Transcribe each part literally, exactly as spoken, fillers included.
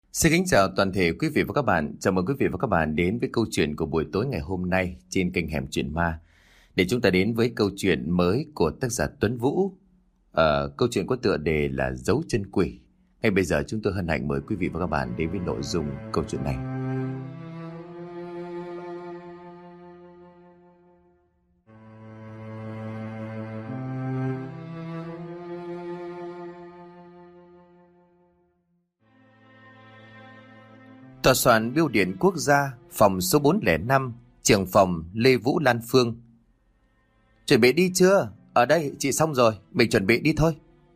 Xin kính chào toàn thể quý vị và các bạn. Chào mừng quý vị và các bạn đến với câu chuyện của buổi tối ngày hôm nay trên kênh Hẻm Chuyện Ma. Để chúng ta đến với câu chuyện mới của tác giả Tuấn Vũ. Ờ, câu chuyện có tựa đề là Dấu Chân Quỷ. Ngay bây giờ chúng tôi hân hạnh mời quý vị và các bạn đến với nội dung câu chuyện này. Tòa soạn Bưu điện Quốc gia, phòng số bốn không năm, trưởng phòng Lê Vũ Lan Phương. Chuẩn bị đi chưa? Ở đây, chị xong rồi, mình chuẩn bị đi thôi.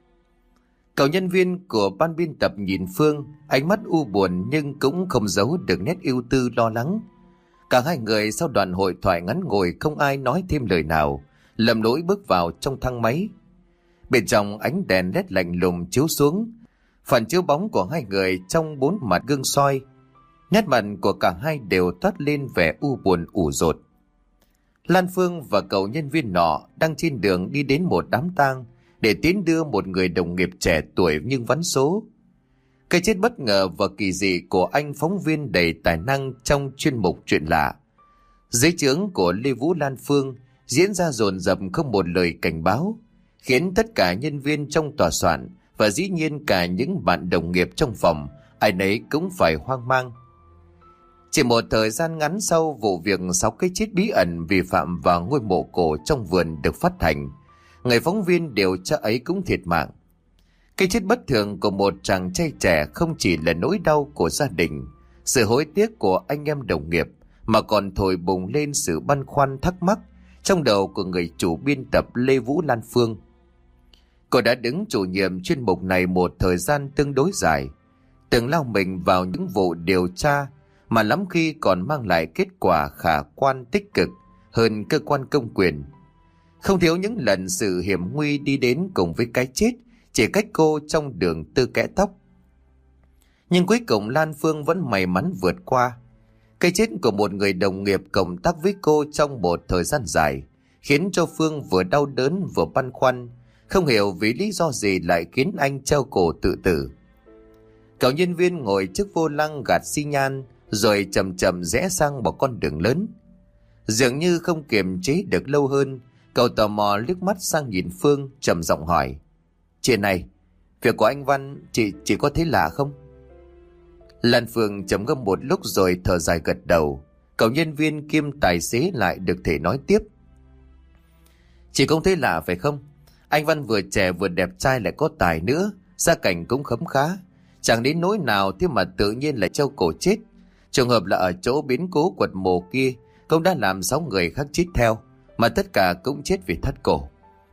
Cậu nhân viên của ban biên tập nhìn Phương, ánh mắt u buồn nhưng cũng không giấu được nét ưu tư lo lắng. Cả hai người sau đoạn hội thoại ngắn ngồi không ai nói thêm lời nào, lầm lỗi bước vào trong thang máy. Bên trong ánh đèn led lạnh lùng chiếu xuống, phản chiếu bóng của hai người trong bốn mặt gương soi. Nét mặt của cả hai đều toát lên vẻ u buồn ủ rột. Lan Phương và cậu nhân viên nọ đang trên đường đi đến một đám tang để tiến đưa một người đồng nghiệp trẻ tuổi nhưng vắn số. Cái chết bất ngờ và kỳ dị của anh phóng viên đầy tài năng trong chuyên mục Chuyện Lạ dưới trướng của Lê Vũ Lan Phương diễn ra dồn dập không một lời cảnh báo, khiến tất cả nhân viên trong tòa soạn và dĩ nhiên cả những bạn đồng nghiệp trong phòng ai nấy cũng phải hoang mang. Chỉ một thời gian ngắn sau vụ việc sáu cái chết bí ẩn vi phạm vào ngôi mộ cổ trong vườn được phát hành, người phóng viên điều tra ấy cũng thiệt mạng. Cái chết bất thường của một chàng trai trẻ không chỉ là nỗi đau của gia đình, sự hối tiếc của anh em đồng nghiệp, mà còn thổi bùng lên sự băn khoăn thắc mắc trong đầu của người chủ biên tập Lê Vũ Lan Phương. Cô đã đứng chủ nhiệm chuyên mục này một thời gian tương đối dài, từng lao mình vào những vụ điều tra mà lắm khi còn mang lại kết quả khả quan tích cực hơn cơ quan công quyền. Không thiếu những lần sự hiểm nguy đi đến cùng với cái chết chỉ cách cô trong đường tư kẽ tóc. Nhưng cuối cùng Lan Phương vẫn may mắn vượt qua. Cái chết của một người đồng nghiệp cộng tác với cô trong một thời gian dài khiến cho Phương vừa đau đớn vừa băn khoăn, không hiểu vì lý do gì lại khiến anh treo cổ tự tử. Cậu nhân viên ngồi trước vô lăng gạt xi nhan rồi chậm chậm rẽ sang một con đường lớn. Dường như không kiềm chế được lâu hơn, cậu tò mò liếc mắt sang nhìn Phương, trầm giọng hỏi: "Chị này, việc của anh Văn, chị chị có thấy lạ không?" Lan Phương trầm ngâm một lúc rồi thở dài gật đầu. Cậu nhân viên kiêm tài xế lại được thể nói tiếp: "Chị không thấy lạ phải không? Anh Văn vừa trẻ vừa đẹp trai lại có tài nữa, gia cảnh cũng khấm khá, chẳng đến nỗi nào thế mà tự nhiên lại treo cổ chết. Trường hợp là ở chỗ biến cố quật mộ kia cũng đã làm sáu người khác chết theo, mà tất cả cũng chết vì thắt cổ.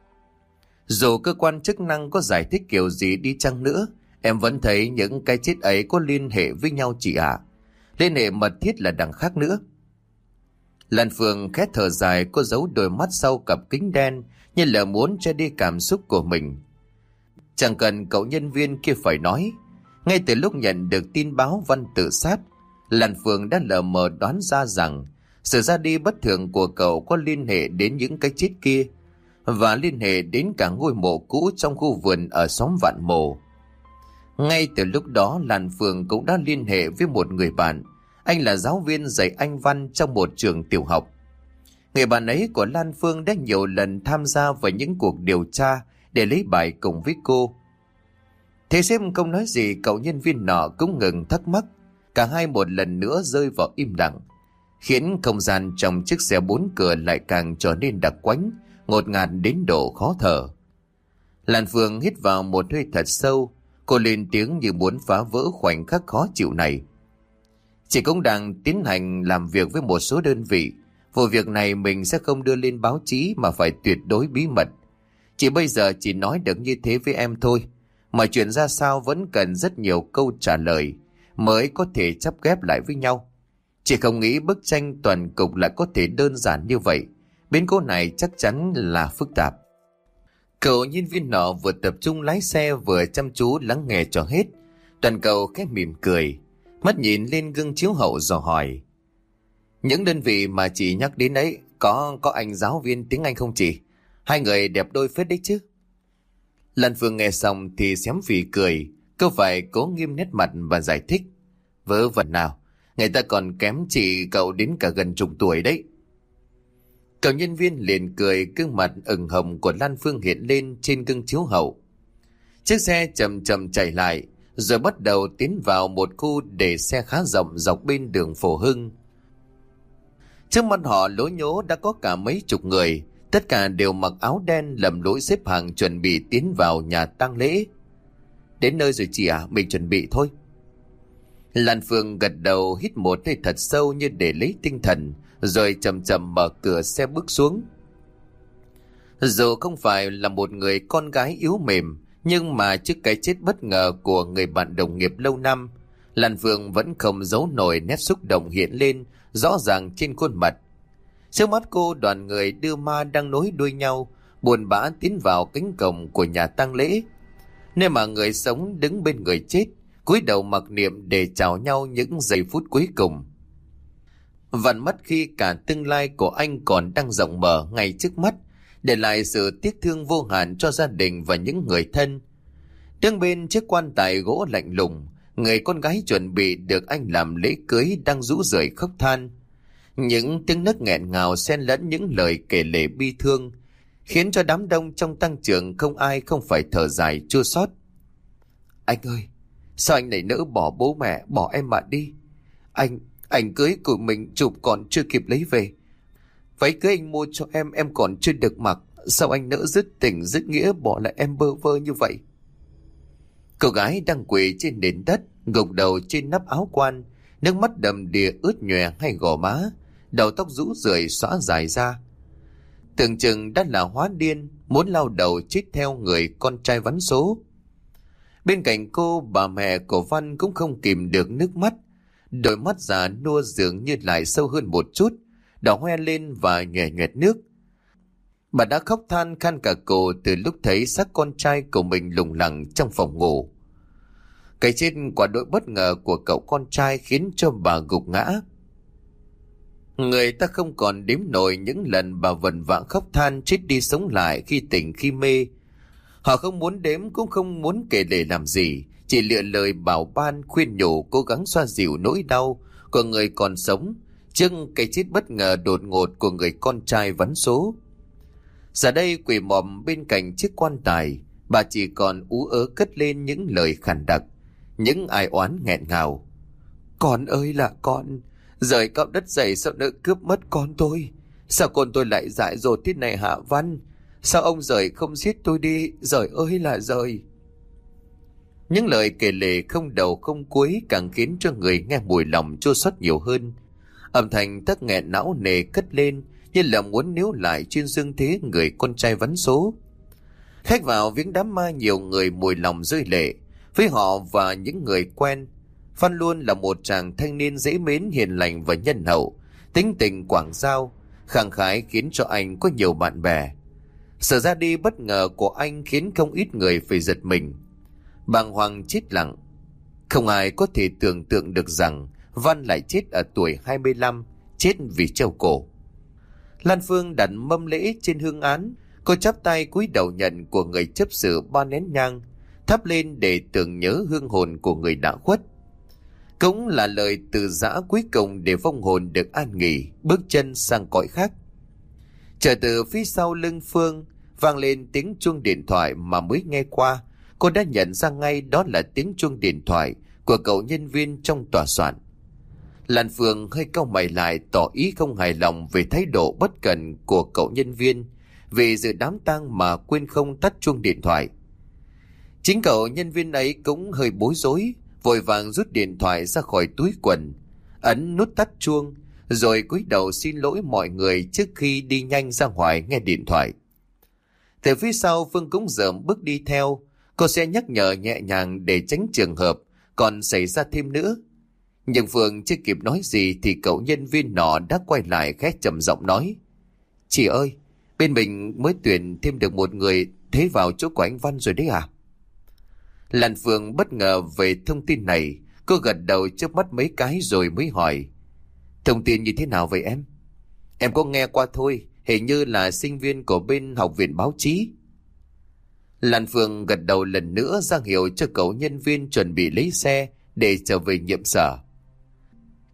Dù cơ quan chức năng có giải thích kiểu gì đi chăng nữa, em vẫn thấy những cái chết ấy có liên hệ với nhau chị ạ. Liên hệ mật thiết là đằng khác nữa." Lan Phương khẽ thở dài, cô giấu đôi mắt sau cặp kính đen như là muốn che đi cảm xúc của mình. Chẳng cần cậu nhân viên kia phải nói, ngay từ lúc nhận được tin báo Văn tự sát, Lan Phương đã lờ mờ đoán ra rằng sự ra đi bất thường của cậu có liên hệ đến những cái chết kia và liên hệ đến cả ngôi mộ cũ trong khu vườn ở xóm Vạn Mồ. Ngay từ lúc đó Lan Phương cũng đã liên hệ với một người bạn. Anh là giáo viên dạy Anh Văn trong một trường tiểu học. Người bạn ấy của Lan Phương đã nhiều lần tham gia vào những cuộc điều tra để lấy bài cùng với cô. Thế xem không nói gì, cậu nhân viên nọ cũng ngừng thắc mắc. Cả hai một lần nữa rơi vào im lặng, khiến không gian trong chiếc xe bốn cửa lại càng trở nên đặc quánh, ngột ngạt đến độ khó thở. Lan Phương hít vào một hơi thật sâu, cô lên tiếng như muốn phá vỡ khoảnh khắc khó chịu này. "Chị cũng đang tiến hành làm việc với một số đơn vị. Vụ việc này mình sẽ không đưa lên báo chí mà phải tuyệt đối bí mật. Chị bây giờ chỉ nói được như thế với em thôi. Mọi chuyện ra sao vẫn cần rất nhiều câu trả lời mới có thể chắp ghép lại với nhau. Chị không nghĩ bức tranh toàn cục lại có thể đơn giản như vậy. Biến cố này chắc chắn là phức tạp." Cậu nhân viên nọ vừa tập trung lái xe vừa chăm chú lắng nghe cho hết. Toàn cậu khẽ mỉm cười, mắt nhìn lên gương chiếu hậu rồi hỏi: "Những đơn vị mà chị nhắc đến ấy có có anh giáo viên tiếng Anh không chị? Hai người đẹp đôi phết đấy chứ?" Lan Phương nghe xong thì xém phì cười. Cô phải cố nghiêm nét mặt và giải thích: Vớ vẩn nào, người ta còn kém chị cậu đến cả gần chục tuổi đấy. Cậu nhân viên liền cười, gương mặt ửng hồng của Lan Phương hiện lên trên gương chiếu hậu. Chiếc xe chậm chậm chạy lại, rồi bắt đầu tiến vào một khu để xe khá rộng dọc bên đường Phổ Hưng. Trước mặt họ lố nhố đã có cả mấy chục người, tất cả đều mặc áo đen lầm lỗi xếp hàng chuẩn bị tiến vào nhà tang lễ. Đến nơi rồi chị à, mình chuẩn bị thôi. Lan Phương gật đầu, hít một hơi thật sâu như để lấy tinh thần, rồi chậm chậm mở cửa xe bước xuống. Dù không phải là một người con gái yếu mềm, nhưng mà trước cái chết bất ngờ của người bạn đồng nghiệp lâu năm, Lan Phương vẫn không giấu nổi nét xúc động hiện lên rõ ràng trên khuôn mặt. Trước mắt cô, đoàn người đưa ma đang nối đuôi nhau, buồn bã tiến vào cánh cổng của nhà tang lễ, nơi mà người sống đứng bên người chết, cúi đầu mặc niệm để chào nhau những giây phút cuối cùng. Vặn mắt khi cả tương lai của anh còn đang rộng mở ngay trước mắt, để lại sự tiếc thương vô hạn cho gia đình và những người thân. Đứng bên chiếc quan tài gỗ lạnh lùng, người con gái chuẩn bị được anh làm lễ cưới đang rũ rượi khóc than. Những tiếng nấc nghẹn ngào xen lẫn những lời kể lể bi thương, khiến cho đám đông trong tang trường không ai không phải thở dài chua xót. Anh ơi, sao anh lại nỡ bỏ bố mẹ, bỏ em mà đi? Anh, ảnh cưới của mình chụp còn chưa kịp lấy về. Váy cưới anh mua cho em, em còn chưa được mặc. Sao anh nỡ dứt tình dứt nghĩa bỏ lại em bơ vơ như vậy? Cô gái đang quỳ trên nền đất, gục đầu trên nắp áo quan, nước mắt đầm đìa ướt nhòe hai gò má, đầu tóc rũ rượi xõa dài ra. Tưởng chừng đã là hóa điên, muốn lao đầu chết theo người con trai vắn số. Bên cạnh cô, bà mẹ của Văn cũng không kìm được nước mắt, đôi mắt già nua dường như lại sâu hơn một chút, đỏ hoe lên và nhòe nhòe nước. Bà đã khóc than khan cả cổ từ lúc thấy xác con trai của mình lủng lẳng trong phòng ngủ. Cái chết quả đội bất ngờ của cậu con trai khiến cho bà gục ngã. Người ta không còn đếm nổi những lần bà vần vã khóc than chết đi sống lại khi tỉnh khi mê. Họ không muốn đếm cũng không muốn kể lể làm gì, chỉ lựa lời bảo ban khuyên nhủ cố gắng xoa dịu nỗi đau của người còn sống trước cái chết bất ngờ đột ngột của người con trai vắn số. Giờ đây quỳ mọm bên cạnh chiếc quan tài, bà chỉ còn ú ớ cất lên những lời khàn đặc, những ai oán nghẹn ngào. Con ơi là con, rời cạo đất dày sao nỡ cướp mất con tôi? Sao con tôi lại dại dột thế này hả Văn? Sao ông rời không giết tôi đi? Rời ơi là rời. Những lời kể lể không đầu không cuối càng khiến cho người nghe mùi lòng chua xót nhiều hơn. Âm thanh tắc nghẹn não nề cất lên như là muốn níu lại trên dương thế người con trai vắn số. Khách vào viếng đám ma nhiều người mùi lòng rơi lệ. Với họ và những người quen, Phan luôn là một chàng thanh niên dễ mến, hiền lành và nhân hậu, tính tình quảng giao, khẳng khái khiến cho anh có nhiều bạn bè. Sự ra đi bất ngờ của anh khiến không ít người phải giật mình, bàng hoàng chết lặng. Không ai có thể tưởng tượng được rằng Văn lại chết ở tuổi hai mươi lăm, chết vì treo cổ. Lan Phương đặt mâm lễ trên hương án, cô chắp tay cúi đầu nhận của người chấp sự ba nén nhang, thắp lên để tưởng nhớ hương hồn của người đã khuất. Cũng là lời từ giã cuối cùng để vong hồn được an nghỉ, bước chân sang cõi khác. Trở từ phía sau lưng Phương vang lên tiếng chuông điện thoại mà mới nghe qua, cô đã nhận ra ngay đó là tiếng chuông điện thoại của cậu nhân viên trong tòa soạn. Lan Phương hơi cau mày lại, tỏ ý không hài lòng về thái độ bất cẩn của cậu nhân viên vì dự đám tang mà quên không tắt chuông điện thoại. Chính cậu nhân viên ấy cũng hơi bối rối, vội vàng rút điện thoại ra khỏi túi quần, ấn nút tắt chuông, rồi cúi đầu xin lỗi mọi người trước khi đi nhanh ra ngoài nghe điện thoại. Từ phía sau Phương cũng dợm bước đi theo, cô sẽ nhắc nhở nhẹ nhàng để tránh trường hợp còn xảy ra thêm nữa. Nhưng Phương chưa kịp nói gì thì cậu nhân viên nọ đã quay lại khẽ trầm giọng nói: "Chị ơi, bên mình mới tuyển thêm được một người thế vào chỗ của anh Văn rồi đấy à?" Lan Phương bất ngờ về thông tin này, cô gật đầu chớp mắt mấy cái rồi mới hỏi: "Thông tin như thế nào vậy em?" "Em có nghe qua thôi, hình như là sinh viên của bên học viện báo chí." Lan Phương gật đầu lần nữa ra hiệu cho cậu nhân viên chuẩn bị lấy xe để trở về nhiệm sở.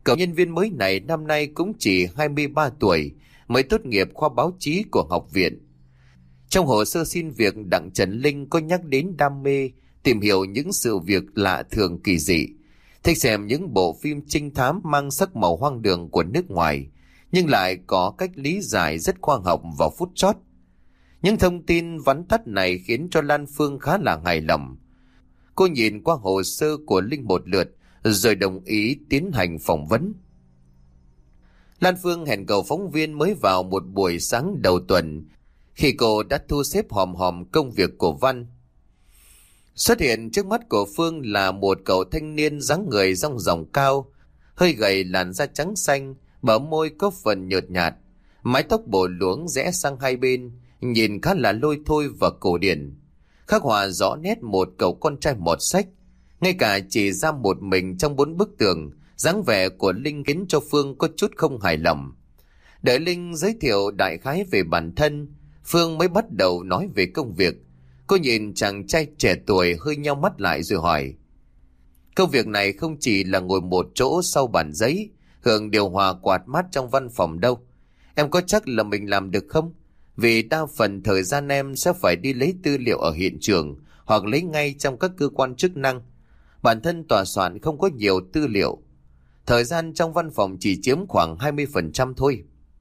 Cậu nhân viên mới này năm nay cũng chỉ hai mươi ba tuổi, mới tốt nghiệp khoa báo chí của học viện. Trong hồ sơ xin việc, Đặng Trần Linh có nhắc đến đam mê tìm hiểu những sự việc lạ thường kỳ dị, thích xem những bộ phim trinh thám mang sắc màu hoang đường của nước ngoài, nhưng lại có cách lý giải rất khoa học vào phút chót. Những thông tin vắn tắt này khiến cho Lan Phương khá là hài lòng. Cô nhìn qua hồ sơ của Linh một lượt rồi đồng ý tiến hành phỏng vấn. Lan Phương hẹn cậu phóng viên mới vào một buổi sáng đầu tuần, khi cô đã thu xếp hòm hòm công việc của Văn. Xuất hiện trước mắt của Phương là một cậu thanh niên dáng người dong dỏng cao, hơi gầy, làn da trắng xanh, bờ môi có phần nhợt nhạt, mái tóc bổ luống rẽ sang hai bên, nhìn khá là lôi thôi và cổ điển. Khắc họa rõ nét một cậu con trai mọt sách, ngay cả chỉ ra một mình trong bốn bức tường, dáng vẻ của Linh khiến cho Phương có chút không hài lòng. Đợi Linh giới thiệu đại khái về bản thân, Phương mới bắt đầu nói về công việc. Cô nhìn chàng trai trẻ tuổi hơi nheo mắt lại rồi hỏi: công việc này không chỉ là ngồi một chỗ sau bàn giấy, hưởng điều hòa quạt mát trong văn phòng đâu. Em có chắc là mình làm được không? Vì đa phần thời gian em sẽ phải đi lấy tư liệu ở hiện trường hoặc lấy ngay trong các cơ quan chức năng. Bản thân tòa soạn không có nhiều tư liệu. Thời gian trong văn phòng chỉ chiếm khoảng hai mươi phần trăm thôi.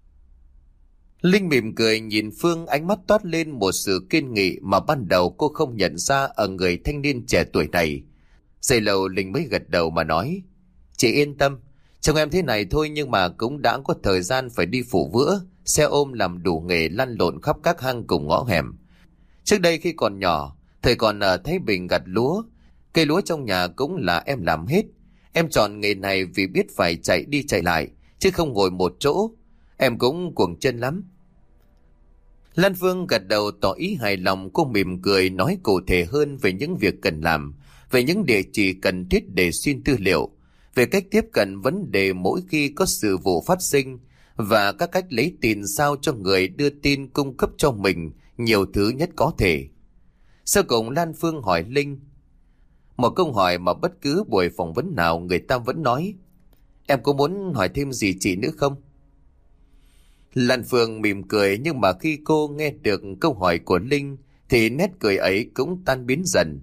Linh mỉm cười nhìn Phương, ánh mắt toát lên một sự kiên nghị mà ban đầu cô không nhận ra ở người thanh niên trẻ tuổi này. Giây lâu Linh mới gật đầu mà nói: chị yên tâm, chồng em thế này thôi nhưng mà cũng đã có thời gian phải đi phụ vữa, xe ôm làm đủ nghề lăn lộn khắp các hang cùng ngõ hẻm. Trước đây khi còn nhỏ, thời còn ở Thái Bình gặt lúa, cây lúa trong nhà cũng là em làm hết. Em chọn nghề này vì biết phải chạy đi chạy lại, chứ không ngồi một chỗ. Em cũng cuồng chân lắm. Lan Phương gật đầu tỏ ý hài lòng. Cô mỉm cười nói cụ thể hơn về những việc cần làm, về những địa chỉ cần thiết để xin tư liệu, về cách tiếp cận vấn đề mỗi khi có sự vụ phát sinh, và các cách lấy tin sao cho người đưa tin cung cấp cho mình nhiều thứ nhất có thể. Sau cùng Lan Phương hỏi Linh một câu hỏi mà bất cứ buổi phỏng vấn nào người ta vẫn nói: em có muốn hỏi thêm gì chị nữa không? Lan Phương mỉm cười, nhưng mà khi cô nghe được câu hỏi của Linh thì nét cười ấy cũng tan biến dần.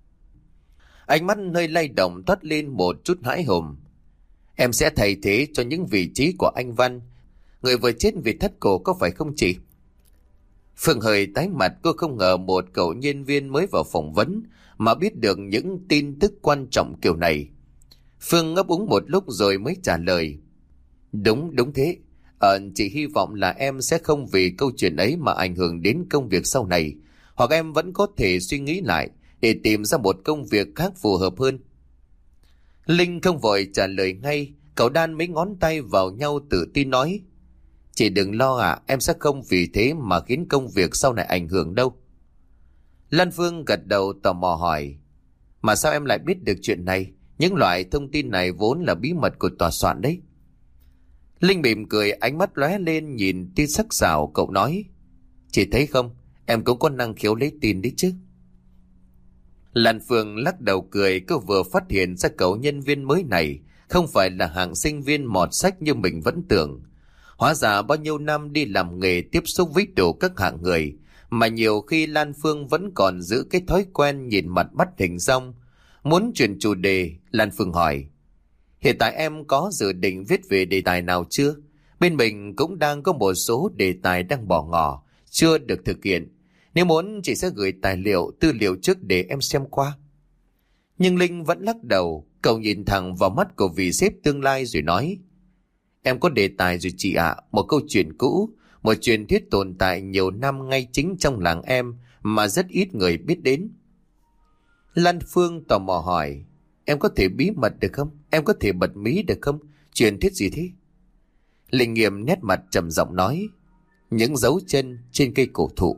Ánh mắt hơi lay động toát lên một chút hãi hùng. Em sẽ thay thế cho những vị trí của anh Văn, người vừa chết vì thất cổ, có phải không chị? Phương hơi tái mặt, cô không ngờ một cậu nhân viên mới vào phỏng vấn mà biết được những tin tức quan trọng kiểu này. Phương ngấp úng một lúc rồi mới trả lời: Đúng, đúng thế. Ờ, chị hy vọng là em sẽ không vì câu chuyện ấy mà ảnh hưởng đến công việc sau này, hoặc em vẫn có thể suy nghĩ lại để tìm ra một công việc khác phù hợp hơn. Linh không vội trả lời ngay, cậu đan mấy ngón tay vào nhau tự tin nói: Chị đừng lo ạ, em sẽ không vì thế mà khiến công việc sau này ảnh hưởng đâu. Lan Phương gật đầu tò mò hỏi: Mà sao em lại biết được chuyện này? Những loại thông tin này vốn là bí mật của tòa soạn đấy. Linh mỉm cười, ánh mắt lóe lên nhìn tia sắc sảo, cậu nói: Chị thấy không, em cũng có năng khiếu lấy tin đấy chứ. Lan Phương lắc đầu cười, cô vừa phát hiện ra cậu nhân viên mới này không phải là hạng sinh viên mọt sách như mình vẫn tưởng. Hóa ra bao nhiêu năm đi làm nghề tiếp xúc với đủ các hạng người, mà nhiều khi Lan Phương vẫn còn giữ cái thói quen nhìn mặt bắt hình dong. Muốn chuyển chủ đề, Lan Phương hỏi: Hiện tại em có dự định viết về đề tài nào chưa? Bên mình cũng đang có một số đề tài đang bỏ ngỏ, chưa được thực hiện. Nếu muốn chị sẽ gửi tài liệu, tư liệu trước để em xem qua. Nhưng Linh vẫn lắc đầu, cậu nhìn thẳng vào mắt của vị sếp tương lai rồi nói: Em có đề tài rồi chị ạ, một câu chuyện cũ, một truyền thuyết tồn tại nhiều năm ngay chính trong làng em mà rất ít người biết đến. Lan Phương tò mò hỏi: Em có thể bí mật được không? Em có thể bật mí được không? Truyền thuyết gì thế? Linh nghiêm nét mặt trầm giọng nói: Những dấu chân trên cây cổ thụ.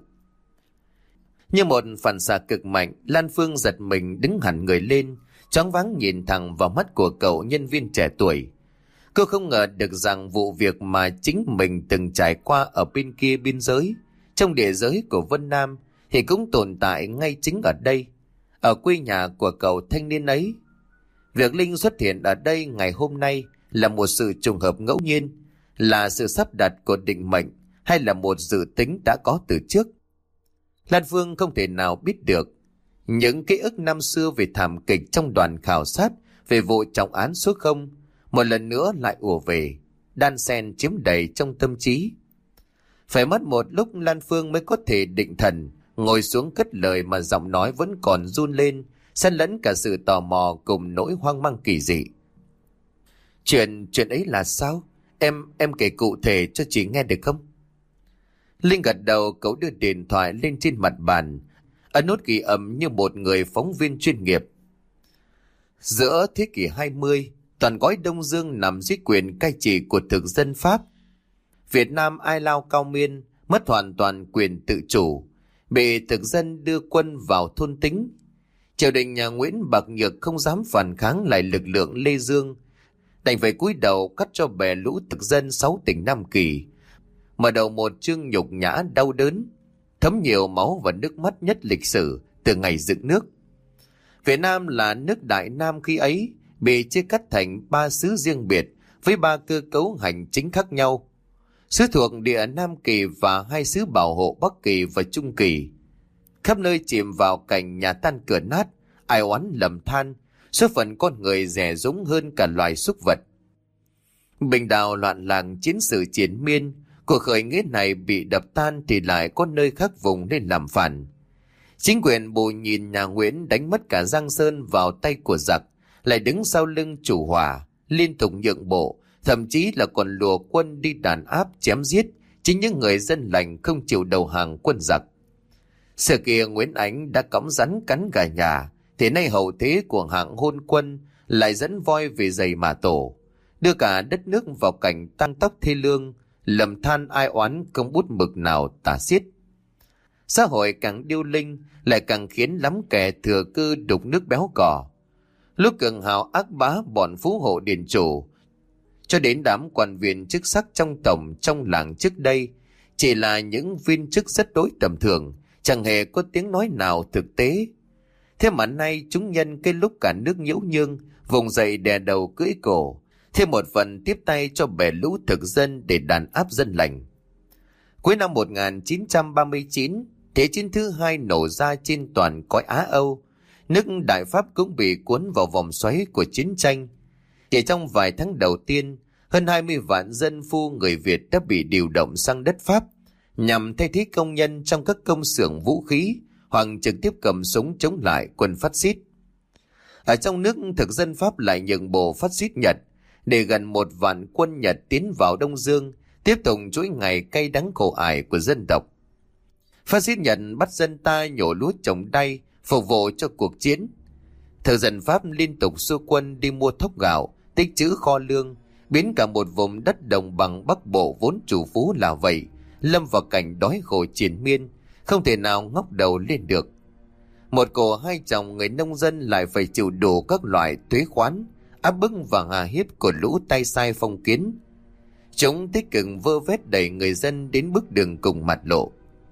Như một phản xạ cực mạnh, Lan Phương giật mình đứng hẳn người lên, choáng váng nhìn thẳng vào mắt của cậu nhân viên trẻ tuổi. Cô không ngờ được rằng vụ việc mà chính mình từng trải qua ở bên kia biên giới, trong địa giới của Vân Nam, thì cũng tồn tại ngay chính ở đây, ở quê nhà của cậu thanh niên ấy. Việc Linh xuất hiện ở đây ngày hôm nay là một sự trùng hợp ngẫu nhiên, là sự sắp đặt của định mệnh, hay là một dự tính đã có từ trước? Lan Phương không thể nào biết được. Những ký ức năm xưa về thảm kịch trong đoàn khảo sát về vụ trọng án số không một lần nữa lại ùa về, đan xen chiếm đầy trong tâm trí. Phải mất một lúc Lan Phương mới có thể định thần, ngồi xuống cất lời mà giọng nói vẫn còn run lên, xen lẫn cả sự tò mò cùng nỗi hoang mang kỳ dị. Chuyện, chuyện ấy là sao? Em, em kể cụ thể cho chị nghe được không? Linh gật đầu, cậu đưa điện thoại lên trên mặt bàn, ấn nút ghi âm như một người phóng viên chuyên nghiệp. Giữa thế kỷ hai mươi, toàn gói Đông Dương nằm dưới quyền cai trị của thực dân Pháp. Việt Nam ai lao cao miên, mất hoàn toàn quyền tự chủ, bị thực dân đưa quân vào thôn tính. Triều đình nhà Nguyễn bạc nhược không dám phản kháng lại lực lượng Lê Dương, đành phải cúi đầu cắt cho bè lũ thực dân sáu tỉnh Nam Kỳ, mở đầu một chương nhục nhã đau đớn, thấm nhiều máu và nước mắt nhất lịch sử từ ngày dựng nước. Việt Nam là nước Đại Nam khi ấy bị chia cắt thành ba xứ riêng biệt với ba cơ cấu hành chính khác nhau: xứ thuộc địa Nam Kỳ và hai xứ bảo hộ Bắc Kỳ và Trung Kỳ. Khắp nơi chìm vào cảnh nhà tan cửa nát, ai oán lầm than, số phận con người dè dúng hơn cả loài súc vật. Bình đào loạn lạc, chiến sự triền miên, cuộc khởi nghĩa này bị đập tan thì lại có nơi khác vùng lên làm phản. Chính quyền bù nhìn nhà Nguyễn đánh mất cả Giang Sơn vào tay của giặc, lại đứng sau lưng chủ hòa, liên tục nhượng bộ, thậm chí là còn lùa quân đi đàn áp chém giết chính những người dân lành không chịu đầu hàng quân giặc. Xưa kia Nguyễn Ánh đã cõng rắn cắn gà nhà, thì nay hậu thế của hạng hôn quân lại dẫn voi về giày mà tổ, đưa cả đất nước vào cảnh tăng tóc thê lương, lầm than ai oán không bút mực nào tả xiết. Xã hội càng điêu linh lại càng khiến lắm kẻ thừa cơ đục nước béo cỏ. Lúc cường hào ác bá bọn phú hộ điền chủ, cho đến đám quan viên chức sắc trong tổng trong làng trước đây, chỉ là những viên chức rất đối tầm thường, chẳng hề có tiếng nói nào thực tế. Thế mà nay chúng nhân cái lúc cả nước nhiễu nhương, vùng dậy đè đầu cưỡi cổ, thêm một phần tiếp tay cho bè lũ thực dân để đàn áp dân lành. Cuối năm một nghìn chín trăm ba mươi chín, Thế chiến thứ hai nổ ra trên toàn cõi Á Âu. Nước Đại Pháp cũng bị cuốn vào vòng xoáy của chiến tranh. Chỉ trong vài tháng đầu tiên, hơn hai mươi vạn dân phu người Việt đã bị điều động sang đất Pháp nhằm thay thế công nhân trong các công xưởng vũ khí hoặc trực tiếp cầm súng chống lại quân phát xít. Ở trong nước, thực dân Pháp lại nhượng bộ phát xít Nhật, để gần một vạn quân Nhật tiến vào Đông Dương, tiếp tục chuỗi ngày cay đắng khổ ải của dân tộc. Phát xít Nhật bắt dân ta nhổ lúa trồng đay, phục vụ cho cuộc chiến. Thực dân Pháp liên tục xua quân đi mua thóc gạo, tích trữ kho lương, biến cả một vùng đất đồng bằng Bắc Bộ vốn chủ phú là vậy, lâm vào cảnh đói khổ triền miên, không thể nào ngóc đầu lên được. Một cổ hai chồng người nông dân lại phải chịu đủ các loại thuế khoán, áp bức và hà hiếp của lũ tay sai phong kiến. Chúng tích cực vơ vét đẩy người dân đến bước đường cùng mặt lộ.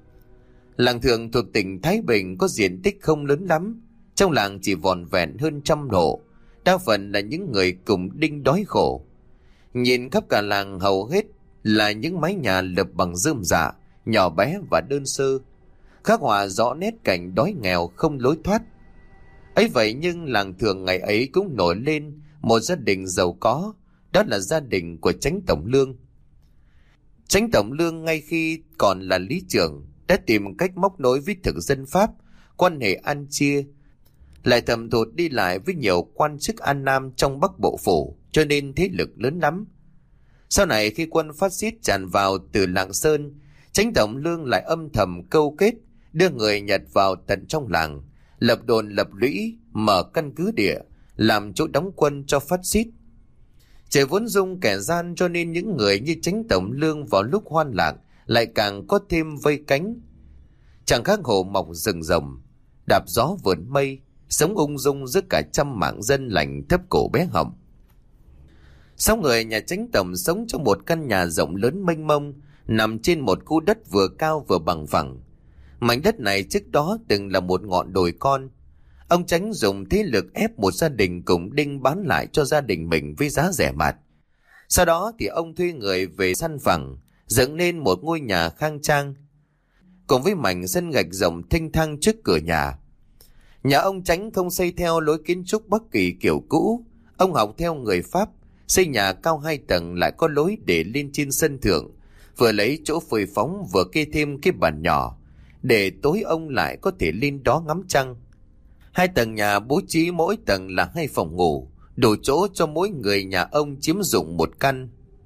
Làng Thượng thuộc tỉnh Thái Bình có diện tích không lớn lắm, trong làng chỉ vòn vẹn hơn trăm hộ, đa phần là những người cùng đinh đói khổ. Nhìn khắp cả làng hầu hết là những mái nhà lợp bằng rơm rạ, nhỏ bé và đơn sơ, khắc họa rõ nét cảnh đói nghèo không lối thoát. Ấy vậy nhưng làng Thượng ngày ấy cũng nổi lên một gia đình giàu có, đó là gia đình của Chánh Tổng Lương. Chánh Tổng Lương ngay khi còn là lý trưởng đã tìm cách móc nối với thực dân Pháp, quan hệ ăn chia, lại thầm thụt đi lại với nhiều quan chức An Nam trong Bắc Bộ Phủ, cho nên thế lực lớn lắm. Sau này khi quân phát xít tràn vào từ Lạng Sơn, Chánh Tổng Lương lại âm thầm câu kết đưa người Nhật vào tận trong làng, lập đồn lập lũy, mở căn cứ địa, làm chỗ đóng quân cho phát xít. Trời vốn dung kẻ gian, cho nên những người như Chánh Tổng Lương vào lúc hoan lạc lại càng có thêm vây cánh. Chẳng khác hồ mọc rừng rồng, đạp gió vượn mây, sống ung dung giữa cả trăm mạng dân lành thấp cổ bé họng. Sáu người nhà Chánh Tổng sống trong một căn nhà rộng lớn mênh mông, nằm trên một khu đất vừa cao vừa bằng phẳng. Mảnh đất này trước đó từng là một ngọn đồi con. Ông Chánh dùng thế lực ép một gia đình cùng đinh bán lại cho gia đình mình với giá rẻ mạt. Sau đó thì ông thuê người về săn phẳng, dựng nên một ngôi nhà khang trang, cùng với mảnh sân gạch rộng thênh thang trước cửa nhà. Nhà ông Chánh không xây theo lối kiến trúc Bắc Kỳ kiểu cũ. Ông học theo người Pháp, xây nhà cao hai tầng lại có lối để lên trên sân thượng, vừa lấy chỗ phơi phóng vừa kê thêm cái bàn nhỏ, để tối ông lại có thể lên đó ngắm trăng. Hai tầng nhà bố trí mỗi tầng là hai phòng ngủ, đủ chỗ cho mỗi người nhà ông chiếm dụng một căn.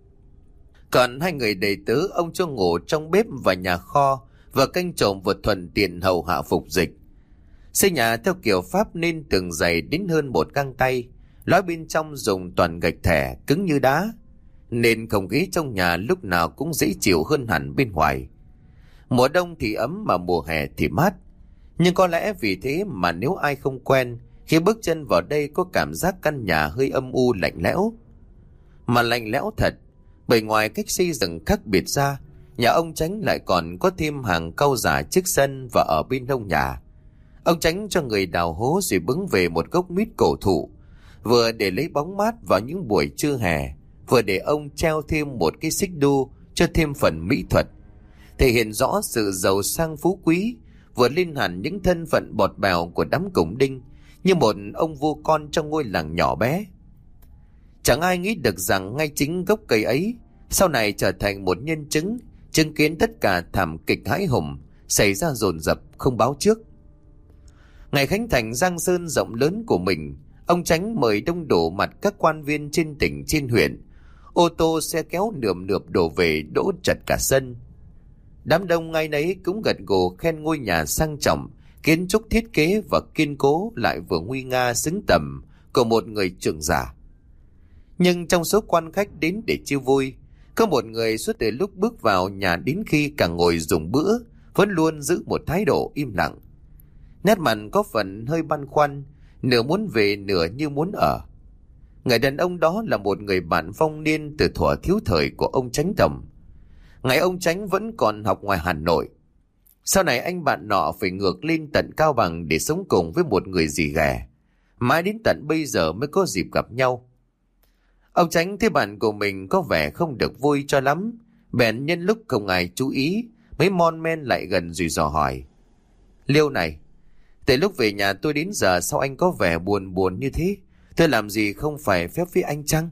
Còn hai người đầy tớ ông cho ngủ trong bếp và nhà kho, và canh trộm vừa thuận tiện hầu hạ phục dịch. Xây nhà theo kiểu Pháp nên tường dày đến hơn một găng tay, lói bên trong dùng toàn gạch thẻ cứng như đá, nên không khí trong nhà lúc nào cũng dễ chịu hơn hẳn bên ngoài. Mùa đông thì ấm mà mùa hè thì mát. Nhưng có lẽ vì thế mà nếu ai không quen, khi bước chân vào đây có cảm giác căn nhà hơi âm u lạnh lẽo. Mà lạnh lẽo thật, bởi ngoài cách xây dựng khác biệt ra, nhà ông Chánh lại còn có thêm hàng cau giả trước sân và ở bên hông nhà. Ông Chánh cho người đào hố rồi bứng về một gốc mít cổ thụ, vừa để lấy bóng mát vào những buổi trưa hè, vừa để ông treo thêm một cái xích đu cho thêm phần mỹ thuật, thể hiện rõ sự giàu sang phú quý, vừa lên hẳn những thân phận bọt bèo của đám củng đinh, như một ông vua con trong ngôi làng nhỏ bé. Chẳng ai nghĩ được rằng ngay chính gốc cây ấy sau này trở thành một nhân chứng, chứng kiến tất cả thảm kịch hãi hùng xảy ra dồn dập không báo trước. Ngày khánh thành giang sơn rộng lớn của mình, ông Chánh mời đông đủ mặt các quan viên trên tỉnh trên huyện. Ô tô xe kéo nườm nượp đổ về đỗ chật cả sân. Đám đông ngay nấy cũng gật gù khen ngôi nhà sang trọng, kiến trúc thiết kế và kiên cố lại vừa nguy nga xứng tầm của một người trưởng giả. Nhưng trong số quan khách đến để chiêu vui, có một người suốt từ lúc bước vào nhà đến khi cả ngồi dùng bữa vẫn luôn giữ một thái độ im lặng. Nét mặt có phần hơi băn khoăn, nửa muốn về nửa như muốn ở. Người đàn ông đó là một người bạn phong niên từ thuở thiếu thời của ông Chánh Tổng. Ngày ông Chánh vẫn còn học ngoài Hà Nội. Sau này anh bạn nọ phải ngược lên tận Cao Bằng để sống cùng với một người dì ghẻ. Mãi đến tận bây giờ mới có dịp gặp nhau. Ông Chánh thấy bạn của mình có vẻ không được vui cho lắm, bèn nhân lúc không ai chú ý, mới mon men lại gần rồi dò hỏi: Liêu này, từ lúc về nhà tôi đến giờ sao anh có vẻ buồn buồn như thế? Tôi làm gì không phải phép với anh chăng?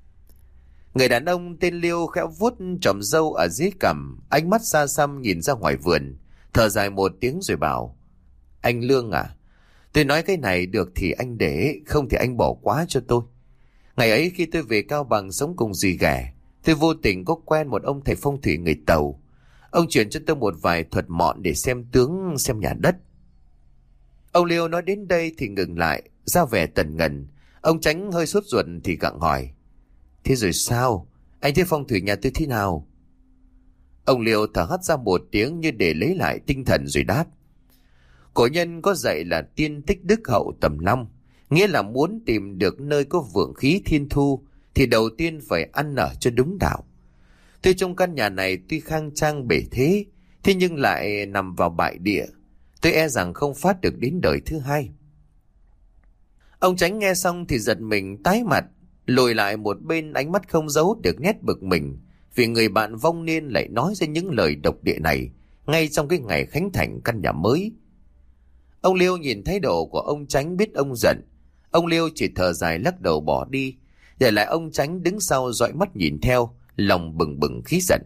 Người đàn ông tên Liêu khẽ vuốt chòm râu ở dưới cằm, ánh mắt xa xăm nhìn ra ngoài vườn, thở dài một tiếng rồi bảo: Anh Lương à, tôi nói cái này được thì anh để, không thì anh bỏ quá cho tôi. Ngày ấy khi tôi về Cao Bằng sống cùng dì ghẻ, tôi vô tình có quen một ông thầy phong thủy người Tàu. Ông truyền cho tôi một vài thuật mọn để xem tướng, xem nhà đất. Ông Liêu nói đến đây thì ngừng lại, ra vẻ tần ngần. Ông Chánh hơi sốt ruột thì gặng hỏi: Thế rồi sao? Anh thấy phong thủy nhà tôi thế nào? Ông Liêu thở hắt ra một tiếng như để lấy lại tinh thần rồi đáp: Cổ nhân có dạy là tiên tích đức hậu tầm long, nghĩa là muốn tìm được nơi có vượng khí thiên thu thì đầu tiên phải ăn ở cho đúng đạo. Tuy trong căn nhà này tuy khang trang bể thế, thế nhưng lại nằm vào bại địa, tôi e rằng không phát được đến đời thứ hai. Ông Chánh nghe xong thì giật mình tái mặt, lùi lại một bên, ánh mắt không giấu được nét bực mình vì người bạn vong niên lại nói ra những lời độc địa này ngay trong cái ngày khánh thành căn nhà mới. Ông Liêu nhìn thái độ của ông Chánh biết ông giận. Ông Liêu chỉ thở dài lắc đầu bỏ đi, để lại ông Chánh đứng sau dõi mắt nhìn theo, lòng bừng bừng khí giận.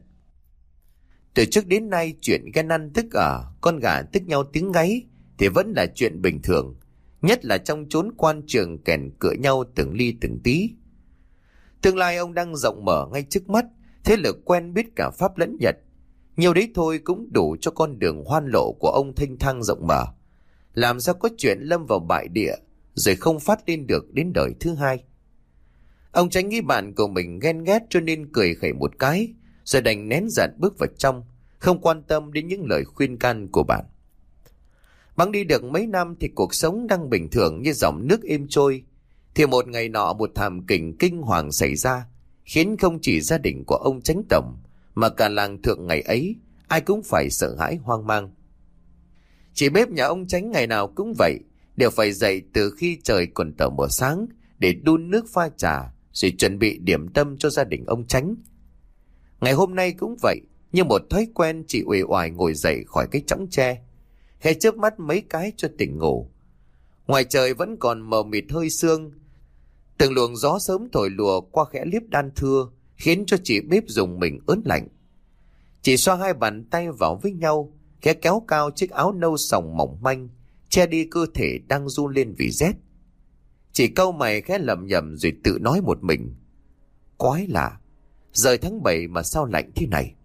Từ trước đến nay chuyện ghen ăn tức ở, con gà tức nhau tiếng gáy thì vẫn là chuyện bình thường, nhất là trong chốn quan trường kèn cựa nhau từng ly từng tí. Tương lai ông đang rộng mở ngay trước mắt, thế lực quen biết cả Pháp lẫn Nhật. Nhiều đấy thôi cũng đủ cho con đường hoan lộ của ông thênh thang rộng mở. Làm sao có chuyện lâm vào bại địa rồi không phát lên được đến đời thứ hai. Ông Chánh nghĩ bạn của mình ghen ghét cho nên cười khẩy một cái, rồi đành nén giận bước vào trong, không quan tâm đến những lời khuyên can của bạn. Bẵng đi được mấy năm thì cuộc sống đang bình thường như dòng nước êm trôi, thì một ngày nọ một thảm kịch kinh hoàng xảy ra, khiến không chỉ gia đình của ông Chánh Tổng mà cả làng Thượng ngày ấy ai cũng phải sợ hãi hoang mang. Chỉ bếp nhà ông Chánh ngày nào cũng vậy, đều phải dậy từ khi trời còn tờ mờ sáng để đun nước pha trà rồi chuẩn bị điểm tâm cho gia đình ông Chánh. Ngày hôm nay cũng vậy, như một thói quen chị uể oải ngồi dậy khỏi cái chõng tre, khẽ chớp mắt mấy cái cho tỉnh ngủ. Ngoài trời vẫn còn mờ mịt hơi sương, từng luồng gió sớm thổi lùa qua khẽ liếp đan thưa, khiến cho chị bếp rùng mình ớn lạnh. Chị xoa hai bàn tay vào với nhau, khẽ kéo cao chiếc áo nâu sòng mỏng manh, che đi cơ thể đang run lên vì rét. Chị cau mày khẽ lẩm nhẩm rồi tự nói một mình: quái lạ, rời tháng bảy mà sao lạnh thế này.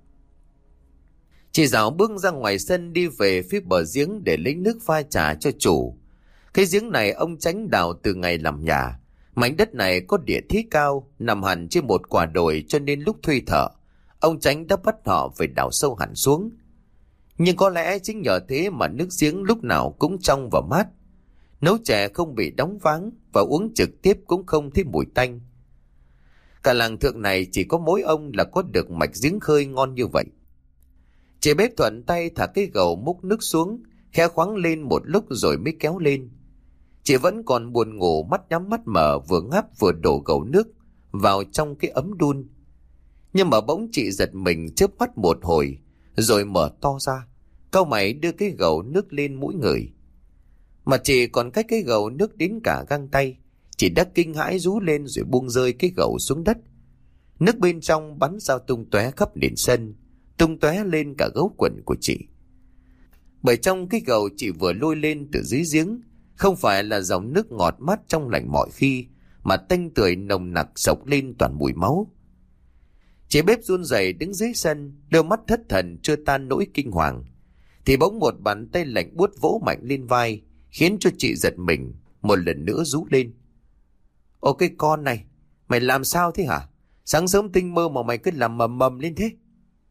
Chị dạo bước ra ngoài sân đi về phía bờ giếng để lấy nước pha trà cho chủ. Cái giếng này ông Chánh đào từ ngày làm nhà. Mảnh đất này có địa thế cao, nằm hẳn trên một quả đồi, cho nên lúc thuê thợ, ông Chánh đã bắt họ phải đào sâu hẳn xuống. Nhưng có lẽ chính nhờ thế mà nước giếng lúc nào cũng trong và mát. Nấu chè không bị đóng váng và uống trực tiếp cũng không thấy mùi tanh. Cả làng Thượng này chỉ có mỗi ông là có được mạch giếng khơi ngon như vậy. Chị bếp thuận tay thả cái gầu múc nước xuống, khẽ khoáng lên một lúc rồi mới kéo lên. Chị vẫn còn buồn ngủ, mắt nhắm mắt mở, vừa ngáp vừa đổ gầu nước vào trong cái ấm đun. Nhưng mà bỗng chị giật mình chớp mắt một hồi, rồi mở to ra, cau mày đưa cái gầu nước lên mũi người. Mà chị còn cách cái gầu nước đến cả găng tay, chị đã kinh hãi rú lên rồi buông rơi cái gầu xuống đất. Nước bên trong bắn ra tung tóe khắp nền sân, tung tóe lên cả gấu quần của chị. Bởi trong cái gầu chị vừa lôi lên từ dưới giếng không phải là dòng nước ngọt mát trong lành mọi khi, mà tanh tưởi nồng nặc sộc lên toàn mùi máu. Chị bếp run rẩy đứng dưới sân, đôi mắt thất thần chưa tan nỗi kinh hoàng, thì bỗng một bàn tay lạnh buốt vỗ mạnh lên vai, khiến cho chị giật mình, một lần nữa rú lên: "Ô cái con này, mày làm sao thế hả? Sáng sớm tinh mơ mà mày cứ làm mầm mầm lên thế?"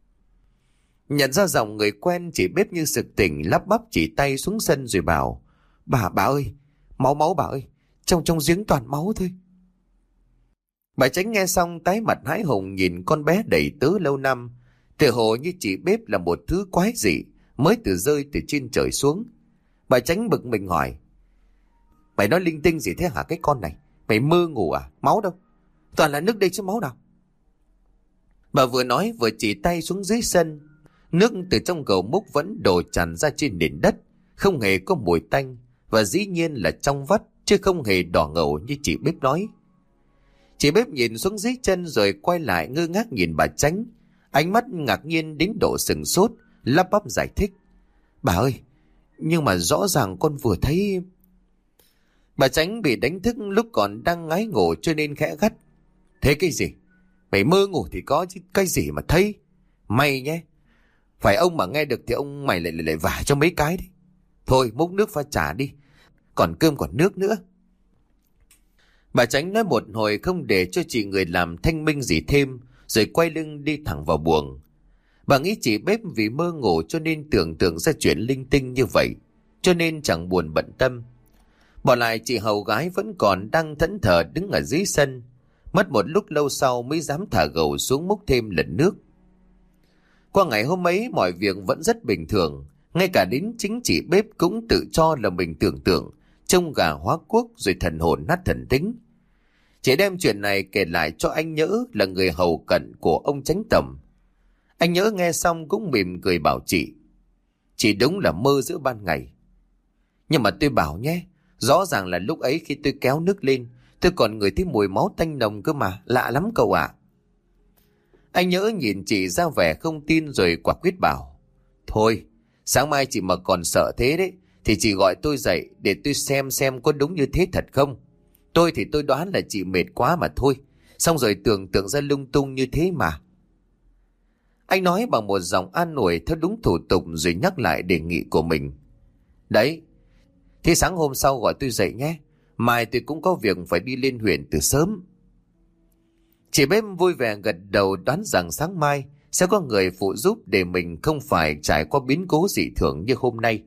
Nhận ra giọng người quen, chị bếp như sực tỉnh, lắp bắp chỉ tay xuống sân rồi bảo: Bà, bà ơi, máu máu bà ơi, trong trong giếng toàn máu thôi." Bà Chánh nghe xong tái mặt hãi hùng nhìn con bé đầy tớ lâu năm, tựa hồ như chị bếp là một thứ quái dị mới từ rơi từ trên trời xuống. Bà Chánh bực mình hỏi: "Mày nói linh tinh gì thế hả cái con này? Mày mơ ngủ à? Máu đâu? Toàn là nước đây chứ máu nào?" Bà vừa nói vừa chỉ tay xuống dưới sân. Nước từ trong gầu múc vẫn đổ tràn ra trên nền đất, không hề có mùi tanh, và dĩ nhiên là trong vắt chứ không hề đỏ ngầu như chị bếp nói. Chị bếp nhìn xuống dưới chân rồi quay lại ngơ ngác nhìn bà Chánh, ánh mắt ngạc nhiên đến độ sừng sốt, lắp bắp giải thích: "Bà ơi, nhưng mà rõ ràng con vừa thấy..." Bà Chánh bị đánh thức lúc còn đang ngái ngủ cho nên khẽ gắt: "Thế cái gì? Mày mơ ngủ thì có chứ cái gì mà thấy? Mày nhé, phải ông mà nghe được thì ông mày lại lại, lại vả cho mấy cái đấy. Thôi múc nước pha trà đi, còn cơm còn nước nữa." Bà Chánh nói một hồi không để cho chị người làm thanh minh gì thêm, rồi quay lưng đi thẳng vào buồng. Bà nghĩ chị bếp vì mơ ngủ cho nên tưởng tượng ra chuyện linh tinh như vậy, cho nên chẳng buồn bận tâm. Bỏ lại chị hầu gái vẫn còn đang thẫn thờ đứng ở dưới sân, mất một lúc lâu sau mới dám thả gầu xuống múc thêm lần nước. Qua ngày hôm ấy mọi việc vẫn rất bình thường, ngay cả đến chính chị bếp cũng tự cho là mình tưởng tượng trông gà hóa quốc rồi thần hồn nát thần tính. Chị đem chuyện này kể lại cho anh Nhỡ là người hầu cận của ông Chánh Tầm. Anh Nhỡ nghe xong cũng mỉm cười bảo chị: "Chị đúng là mơ giữa ban ngày. Nhưng mà tôi bảo nhé, rõ ràng là lúc ấy khi tôi kéo nước lên, tôi còn ngửi thấy mùi máu tanh nồng cơ mà, lạ lắm cậu ạ." Anh Nhỡ nhìn chị ra vẻ không tin rồi quả quyết bảo: "Thôi, sáng mai chị mà còn sợ thế đấy, thì chị gọi tôi dậy để tôi xem xem có đúng như thế thật không. Tôi thì tôi đoán là chị mệt quá mà thôi, xong rồi tưởng tượng ra lung tung như thế mà." Anh nói bằng một giọng an ủi theo đúng thủ tục rồi nhắc lại đề nghị của mình: "Đấy, thế sáng hôm sau gọi tôi dậy nhé, mai tôi cũng có việc phải đi lên huyện từ sớm." Chị bếp vui vẻ gật đầu, đoán rằng sáng mai sẽ có người phụ giúp để mình không phải trải qua biến cố dị thường như hôm nay.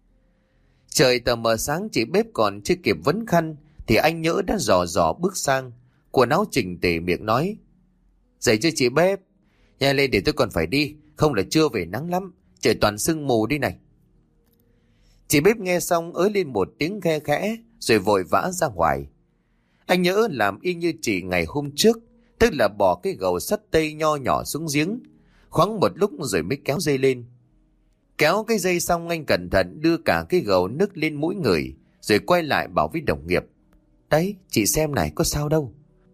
Trời tờ mờ sáng, chị bếp còn chưa kịp vấn khăn thì anh Nhỡ đã dò dò bước sang, quần áo chỉnh tề, miệng nói: "Dậy chưa chị bếp? Nhanh lên để tôi còn phải đi, không là trưa về nắng lắm, trời toàn sương mù đi này." Chị bếp nghe xong ới lên một tiếng khe khẽ rồi vội vã ra ngoài. Anh Nhỡ làm y như chị ngày hôm trước, tức là bỏ cái gầu sắt tây nho nhỏ xuống giếng, khoáng một lúc rồi mới kéo dây lên. Kéo cái dây xong anh cẩn thận đưa cả cái gầu nước lên mũi người, rồi quay lại bảo với đồng nghiệp: Đấy, chị xem này, có sao đâu.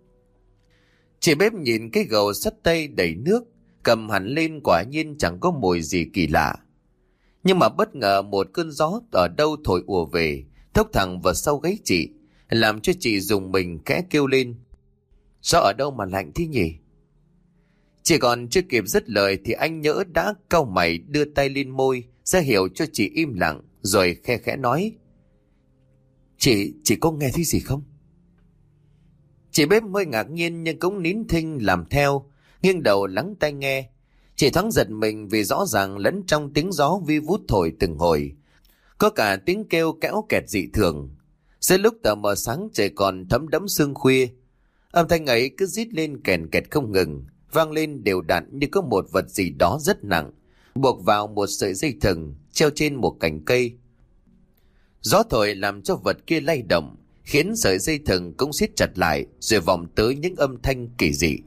Chị bếp nhìn cái gầu sắt tây đầy nước, cầm hẳn lên, quả nhiên chẳng có mùi gì kỳ lạ. Nhưng mà bất ngờ một cơn gió ở đâu thổi ùa về, thốc thẳng vào sau gáy chị, làm cho chị rùng mình khẽ kêu lên: Gió ở đâu mà lạnh thế nhỉ? Chỉ còn chưa kịp dứt lời thì anh Nhỡ đã cau mày đưa tay lên môi ra hiệu cho chị im lặng, rồi khe khẽ nói: Chị, chị có nghe thấy gì không? Chị bếp hơi ngạc nhiên nhưng cũng nín thinh làm theo, nghiêng đầu lắng tai nghe. Chị thoáng giật mình vì rõ ràng lẫn trong tiếng gió vi vút thổi từng hồi, có cả tiếng kêu kéo kẹt dị thường. Giữa lúc tờ mờ sáng trời còn thấm đẫm sương khuya, âm thanh ấy cứ rít lên kèn kẹt không ngừng, vang lên đều đặn như có một vật gì đó rất nặng buộc vào một sợi dây thừng treo trên một cành cây. Gió thổi làm cho vật kia lay động, khiến sợi dây thừng cũng siết chặt lại, rồi vọng tới những âm thanh kỳ dị.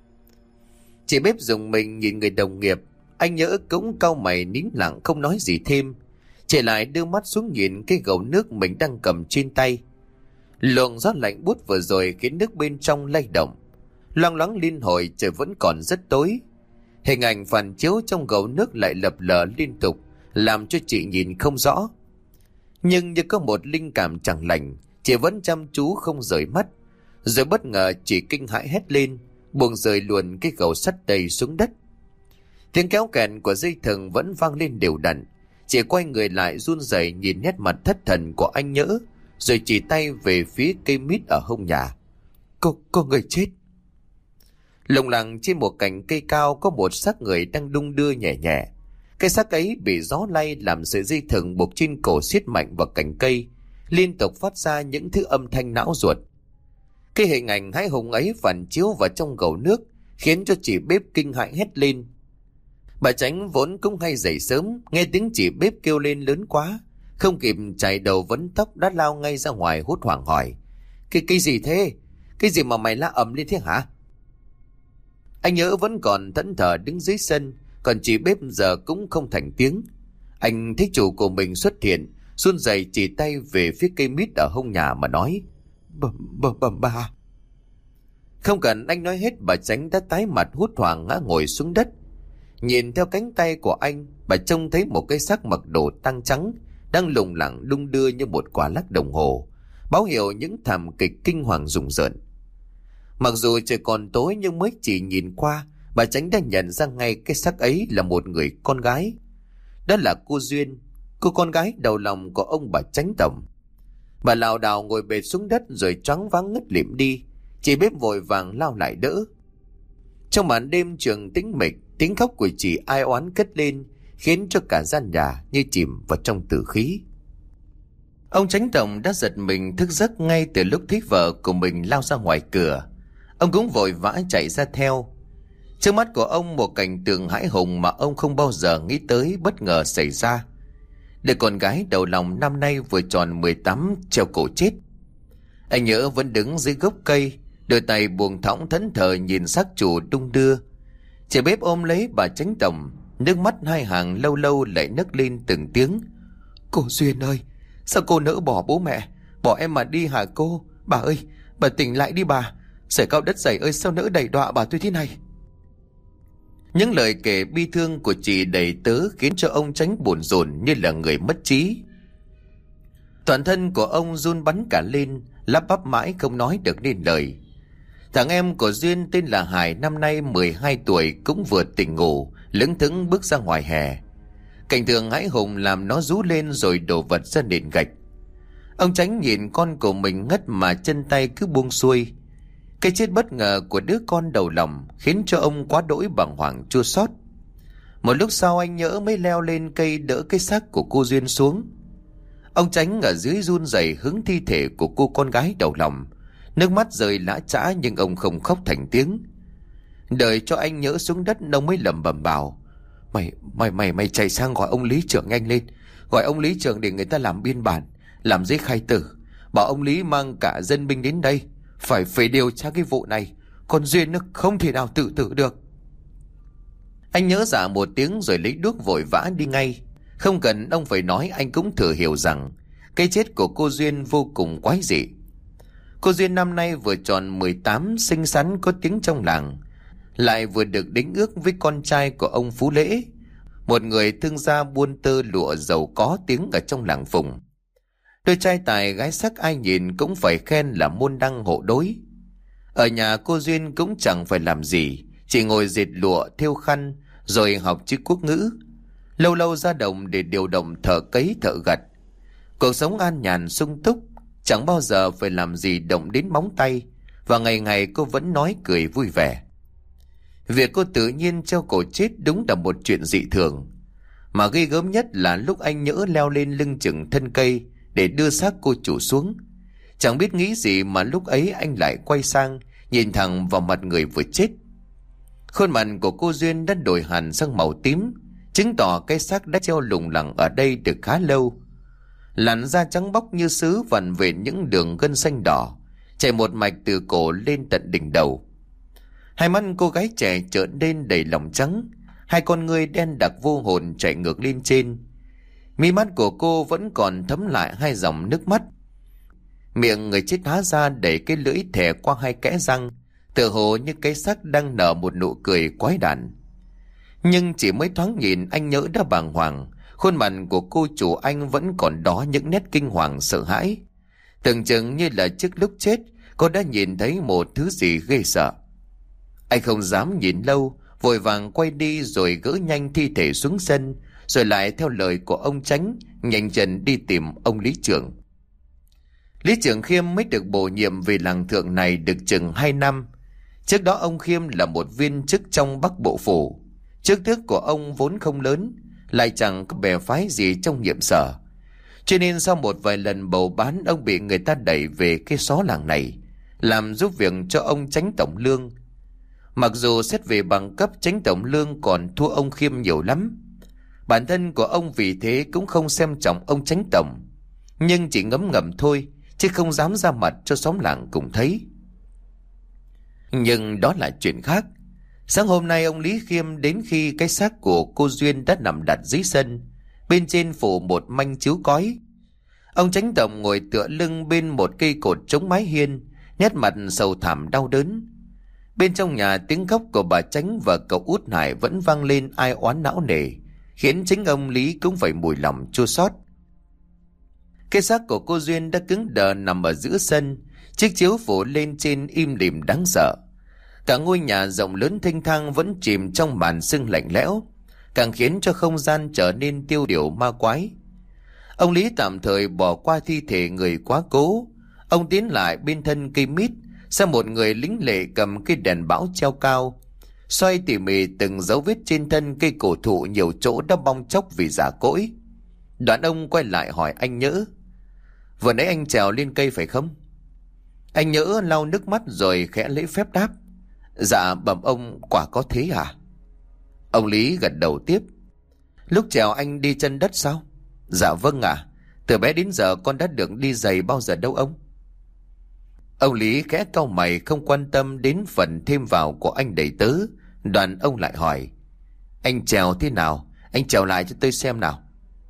Chị bếp dùng mình nhìn người đồng nghiệp, anh Nhỡ cũng cau mày nín lặng không nói gì thêm. Chị lại đưa mắt xuống nhìn cái gầu nước mình đang cầm trên tay. Luồng gió lạnh buốt vừa rồi khiến nước bên trong lay động, loang loáng liên hồi. Trời vẫn còn rất tối, hình ảnh phản chiếu trong gầu nước lại lập lờ liên tục, làm cho chị nhìn không rõ. Nhưng như có một linh cảm chẳng lành, chị vẫn chăm chú không rời mắt. Rồi bất ngờ chị kinh hãi hét lên, buông rời luồn cái gầu sắt đầy xuống đất. Tiếng kéo kèn của dây thừng vẫn vang lên đều đặn. Chị quay người lại run rẩy nhìn nét mặt thất thần của anh Nhỡ, rồi chỉ tay về phía cây mít ở hông nhà. Có, có người chết. Lồng lẳng trên một cành cây cao có một xác người đang đung đưa nhẹ nhẹ. Cái xác ấy bị gió lay làm sợi dây thừng buộc trên cổ siết mạnh vào cành cây, liên tục phát ra những thứ âm thanh não ruột. Cái hình ảnh hãi hùng ấy phản chiếu vào trong gầu nước, khiến cho chị bếp kinh hãi hét lên. Bà Chánh vốn cũng hay dậy sớm, nghe tiếng chị bếp kêu lên lớn quá, không kịp chải đầu vấn tóc đã lao ngay ra ngoài hốt hoảng hỏi: Cái cái gì thế? Cái gì mà mày la ầm lên thế hả? Anh Nhỡ vẫn còn thẫn thờ đứng dưới sân, còn chị bếp giờ cũng không thành tiếng. Anh thấy chủ của mình xuất hiện, run rẩy chỉ tay về phía cây mít ở hông nhà mà nói: Bầm bầm bầm bà. Không cần anh nói hết, bà Chánh đã tái mặt hốt hoảng ngã ngồi xuống đất. Nhìn theo cánh tay của anh, bà trông thấy một cái xác mặc đồ tang trắng đang lủng lẳng đung đưa như một quả lắc đồng hồ, báo hiệu những thảm kịch kinh hoàng rùng rợn. Mặc dù trời còn tối nhưng mới chỉ nhìn qua, bà Chánh đã nhận ra ngay cái xác ấy là một người con gái. Đó là cô Duyên, cô con gái đầu lòng của ông bà Chánh tổng. Bà lảo đảo ngồi bệt xuống đất rồi choáng váng ngất lịm đi. Chị bếp vội vàng lao lại đỡ. Trong màn đêm trường tĩnh mịch, tiếng khóc của chị ai oán cất lên, khiến cho cả gian nhà như chìm vào trong tử khí. Ông Chánh tổng đã giật mình thức giấc ngay từ lúc thấy vợ của mình lao ra ngoài cửa. Ông cũng vội vã chạy ra theo. Trước mắt của ông một cảnh tượng hãi hùng mà ông không bao giờ nghĩ tới bất ngờ xảy ra. Đứa con gái đầu lòng năm nay vừa tròn mười tám treo cổ chết. Anh Nhỡ vẫn đứng dưới gốc cây, đôi tay buông thõng thẫn thờ nhìn xác chủ đung đưa. Chị bếp ôm lấy bà Chánh tổng, nước mắt hai hàng lâu lâu lại nấc lên từng tiếng: Cô Duyên ơi, sao cô nỡ bỏ bố mẹ, bỏ em mà đi hả cô? Bà ơi, bà tỉnh lại đi bà. Sởi cao đất dày ơi, sao nỡ đày đọa bà tôi thế này? Những lời kể bi thương của chị đầy tớ khiến cho ông Chánh buồn rộn như là người mất trí. Toàn thân của ông run bắn cả lên, lắp bắp mãi không nói được nên lời. Thằng em của Duyên tên là Hải, năm nay mười hai tuổi, cũng vừa tỉnh ngủ, lững thững bước ra ngoài hè. Cảnh tượng hãi hùng làm nó rú lên rồi đổ vật ra nền gạch. Ông Chánh nhìn con của mình ngất mà chân tay cứ buông xuôi. Cái chết bất ngờ của đứa con đầu lòng khiến cho ông quá đỗi bàng hoàng chua xót. Một lúc sau anh Nhỡ mới leo lên cây đỡ cái xác của cô Duyên xuống. Ông Chánh ở dưới run rẩy hứng thi thể của cô con gái đầu lòng, nước mắt rơi lã chã nhưng ông không khóc thành tiếng. Đợi cho anh Nhỡ xuống đất, ông mới lẩm bẩm bảo: Mày, mày, mày, mày chạy sang gọi ông lý trưởng nhanh lên, gọi ông lý trưởng để người ta làm biên bản, làm giấy khai tử, bảo ông lý mang cả dân binh đến đây, Phải phải điều tra cái vụ này. Con Duyên nó không thể nào tự tử được. Anh nhớ dạ một tiếng rồi lấy đuốc vội vã đi ngay. Không cần ông phải nói, anh cũng thừa hiểu rằng cái chết của cô Duyên vô cùng quái dị. Cô Duyên năm nay vừa tròn mười tám, xinh xắn có tiếng trong làng, lại vừa được đính ước với con trai của ông Phú Lễ, một người thương gia buôn tơ lụa giàu có tiếng ở trong làng Phùng. Đôi trai tài gái sắc ai nhìn cũng phải khen là môn đăng hộ đối. Ở nhà cô Duyên cũng chẳng phải làm gì, chỉ ngồi dệt lụa thêu khăn rồi học chữ quốc ngữ, lâu lâu ra đồng để điều động thợ cấy thợ gặt. Cuộc sống an nhàn sung túc, chẳng bao giờ phải làm gì động đến móng tay, và ngày ngày cô vẫn nói cười vui vẻ. Việc cô tự nhiên treo cổ chết đúng là một chuyện dị thường, mà ghê gớm nhất là lúc anh Nhỡ leo lên lưng chừng thân cây để đưa xác cô chủ xuống. Chẳng biết nghĩ gì mà lúc ấy anh lại quay sang nhìn thẳng vào mặt người vừa chết. Khuôn mặt của cô Duyên đã đổi hẳn sang màu tím, chứng tỏ cái xác đã treo lủng lẳng ở đây được khá lâu. Làn da trắng bóc như sứ vằn vện những đường gân xanh đỏ, chảy một mạch từ cổ lên tận đỉnh đầu. Hai mắt cô gái trẻ trợn lên đầy lòng trắng, hai con ngươi đen đặc vô hồn chảy ngược lên trên. Mí mắt của cô vẫn còn thấm lại hai dòng nước mắt. Miệng người chết há ra đẩy cái lưỡi thè qua hai kẽ răng, tựa hồ như cái xác đang nở một nụ cười quái đản. Nhưng chỉ mới thoáng nhìn anh Nhỡ đã bàng hoàng. Khuôn mặt của cô chủ anh vẫn còn đó những nét kinh hoàng sợ hãi, tưởng chừng như là trước lúc chết cô đã nhìn thấy một thứ gì ghê sợ. Anh không dám nhìn lâu, vội vàng quay đi rồi gỡ nhanh thi thể xuống sân, rồi lại theo lời của ông Chánh nhanh chân đi tìm ông Lý Trưởng. Lý Trưởng Khiêm mới được bổ nhiệm về làng thượng này được chừng hai năm. Trước đó ông Khiêm là một viên chức trong Bắc Bộ Phủ. Chức thức của ông vốn không lớn, lại chẳng có bè phái gì trong nhiệm sở, cho nên sau một vài lần bầu bán, ông bị người ta đẩy về cái xó làng này làm giúp việc cho ông Chánh Tổng Lương. Mặc dù xét về bằng cấp, Chánh Tổng Lương còn thua ông Khiêm nhiều lắm. Bản thân của ông vì thế cũng không xem trọng ông Chánh Tổng, nhưng chỉ ngấm ngầm thôi, chứ không dám ra mặt cho xóm làng cùng thấy. Nhưng đó là chuyện khác. Sáng hôm nay ông Lý Khiêm đến khi cái xác của cô Duyên đã nằm đặt dưới sân, bên trên phủ một manh chiếu cói. Ông Chánh Tổng ngồi tựa lưng bên một cây cột chống mái hiên, nét mặt sầu thảm đau đớn. Bên trong nhà tiếng khóc của bà Chánh và cậu út Hải vẫn vang lên ai oán não nề, khiến chính ông Lý cũng phải mùi lòng chua xót. Cái xác của cô Duyên đã cứng đờ nằm ở giữa sân, chiếc chiếu phủ lên trên im lìm đáng sợ. Cả ngôi nhà rộng lớn thênh thang vẫn chìm trong màn sương lạnh lẽo, càng khiến cho không gian trở nên tiêu điều ma quái. Ông Lý tạm thời bỏ qua thi thể người quá cố. Ông tiến lại bên thân cây mít, xem một người lính lệ cầm cây đèn bão treo cao, xoay tỉ mỉ từng dấu vết trên thân cây cổ thụ nhiều chỗ đã bong chóc vì già cỗi. Đoạn ông quay lại hỏi anh Nhỡ: "Vừa nãy anh trèo lên cây phải không?" Anh Nhỡ lau nước mắt rồi khẽ lễ phép đáp: "Dạ bẩm ông, quả có thế à?" Ông Lý gật đầu tiếp: "Lúc trèo anh đi chân đất sao?" "Dạ vâng ạ. À. Từ bé đến giờ con đã được đi giày bao giờ đâu ông." Ông Lý khẽ cau mày, không quan tâm đến phần thêm vào của anh đầy tớ. Đoạn ông lại hỏi: "Anh trèo thế nào? Anh trèo lại cho tôi xem nào."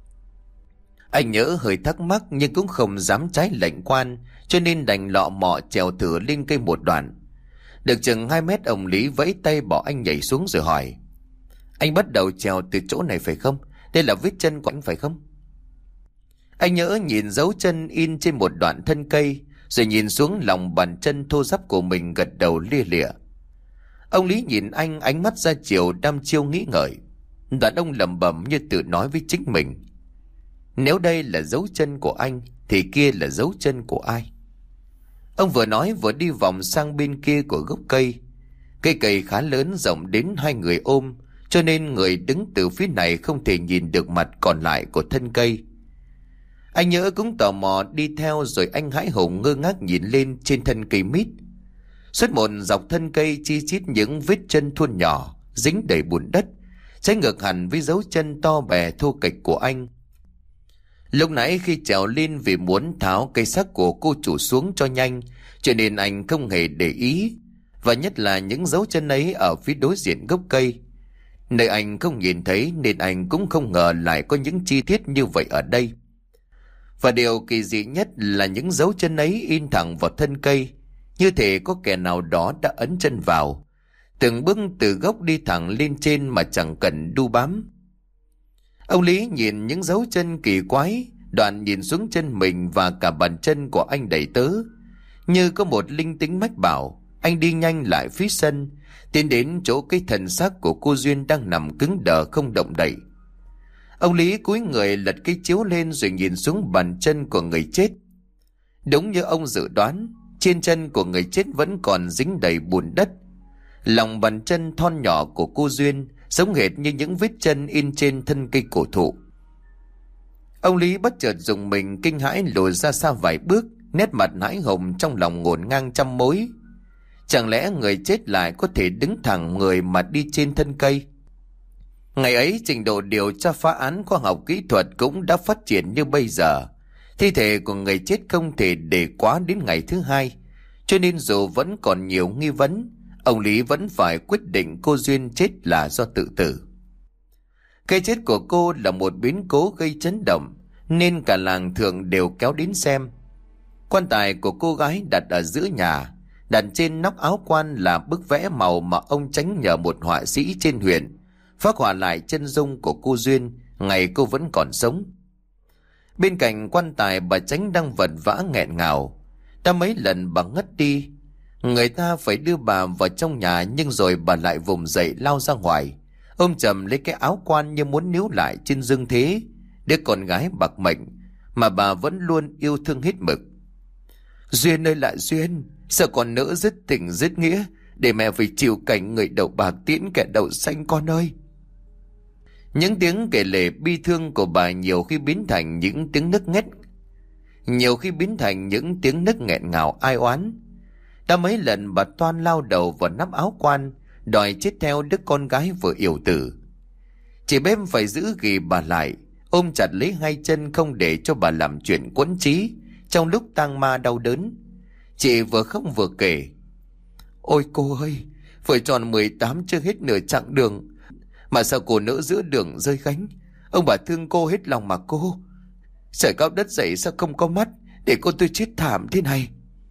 Anh Nhỡ hơi thắc mắc nhưng cũng không dám trái lệnh quan, cho nên đành lọ mọ trèo thử lên cây một đoạn. Được chừng hai mét, ông Lý vẫy tay bỏ anh nhảy xuống rồi hỏi: "Anh bắt đầu trèo từ chỗ này phải không? Đây là vết chân của anh phải không?" Anh Nhỡ nhìn dấu chân in trên một đoạn thân cây, rồi nhìn xuống lòng bàn chân thô ráp của mình, gật đầu lia lịa. Ông Lý nhìn anh, ánh mắt ra chiều đăm chiêu nghĩ ngợi. Đoạn ông lẩm bẩm như tự nói với chính mình: "Nếu đây là dấu chân của anh thì kia là dấu chân của ai?" Ông vừa nói vừa đi vòng sang bên kia của gốc cây. Cây cầy khá lớn, rộng đến hai người ôm, cho nên người đứng từ phía này không thể nhìn được mặt còn lại của thân cây. Anh Nhỡ cũng tò mò đi theo, rồi anh hãi hùng ngơ ngác nhìn lên trên thân cây mít. Suốt một dọc thân cây chi chít những vết chân thuôn nhỏ dính đầy bùn đất, trái ngược hẳn với dấu chân to bè thô kệch của anh. Lúc nãy khi trèo lên vì muốn tháo cây xác của cô chủ xuống cho nhanh, cho nên anh không hề để ý, và nhất là những dấu chân ấy ở phía đối diện gốc cây. Nơi anh không nhìn thấy nên anh cũng không ngờ lại có những chi tiết như vậy ở đây. Và điều kỳ dị nhất là những dấu chân ấy in thẳng vào thân cây, như thể có kẻ nào đó đã ấn chân vào, từng bước từ gốc đi thẳng lên trên mà chẳng cần đu bám. Ông Lý nhìn những dấu chân kỳ quái, đoạn nhìn xuống chân mình và cả bàn chân của anh đầy tớ. Như có một linh tính mách bảo, anh đi nhanh lại phía sân, tiến đến chỗ cái thân xác của cô Duyên đang nằm cứng đờ không động đậy. Ông Lý cúi người lật cái chiếu lên rồi nhìn xuống bàn chân của người chết. Đúng như ông dự đoán, trên chân của người chết vẫn còn dính đầy bùn đất. Lòng bàn chân thon nhỏ của cô Duyên giống hệt như những vết chân in trên thân cây cổ thụ. Ông Lý bất chợt dùng mình kinh hãi lùi ra xa vài bước, nét mặt hãi hùng trong lòng ngổn ngang trăm mối. Chẳng lẽ người chết lại có thể đứng thẳng người mà đi trên thân cây? Ngày ấy trình độ điều tra phá án khoa học kỹ thuật cũng đã phát triển như bây giờ. Thi thể của người chết không thể để quá đến ngày thứ hai, cho nên dù vẫn còn nhiều nghi vấn, ông Lý vẫn phải quyết định cô Duyên chết là do tự tử. Cái chết của cô là một biến cố gây chấn động, nên cả làng thường đều kéo đến xem. Quan tài của cô gái đặt ở giữa nhà, đặt trên nóc áo quan là bức vẽ màu mà ông Chánh nhờ một họa sĩ trên huyện phác họa lại chân dung của cô Duyên ngày cô vẫn còn sống. Bên cạnh quan tài, bà Chánh đang vật vã nghẹn ngào. Đã mấy lần bà ngất đi, người ta phải đưa bà vào trong nhà, nhưng rồi bà lại vùng dậy lao ra ngoài, ôm chầm lấy cái áo quan như muốn níu lại trên dương thế đứa con gái bạc mệnh mà bà vẫn luôn yêu thương hết mực. Duyên ơi là Duyên, sao con nỡ dứt tình dứt nghĩa để mẹ phải chịu cảnh người đầu bạc tiễn kẻ đầu xanh con ơi. Những tiếng kể lể bi thương của bà nhiều khi biến thành những tiếng nức nghét, nhiều khi biến thành những tiếng nức nghẹn ngào ai oán. Đã mấy lần bà toan lao đầu vào nắp áo quan, đòi chết theo đứa con gái vừa yểu tử. Chị Bếp phải giữ ghì bà lại, ôm chặt lấy hai chân không để cho bà làm chuyện quẫn trí trong lúc tang ma đau đớn. Chị vừa khóc vừa kể: Ôi cô ơi, vừa tròn mười tám chưa hết nửa chặng đường mà sao cô nỡ giữa đường rơi gánh. Ông bà thương cô hết lòng mà cô. Trời cao đất dậy sao không có mắt để cô tôi chết thảm thế này.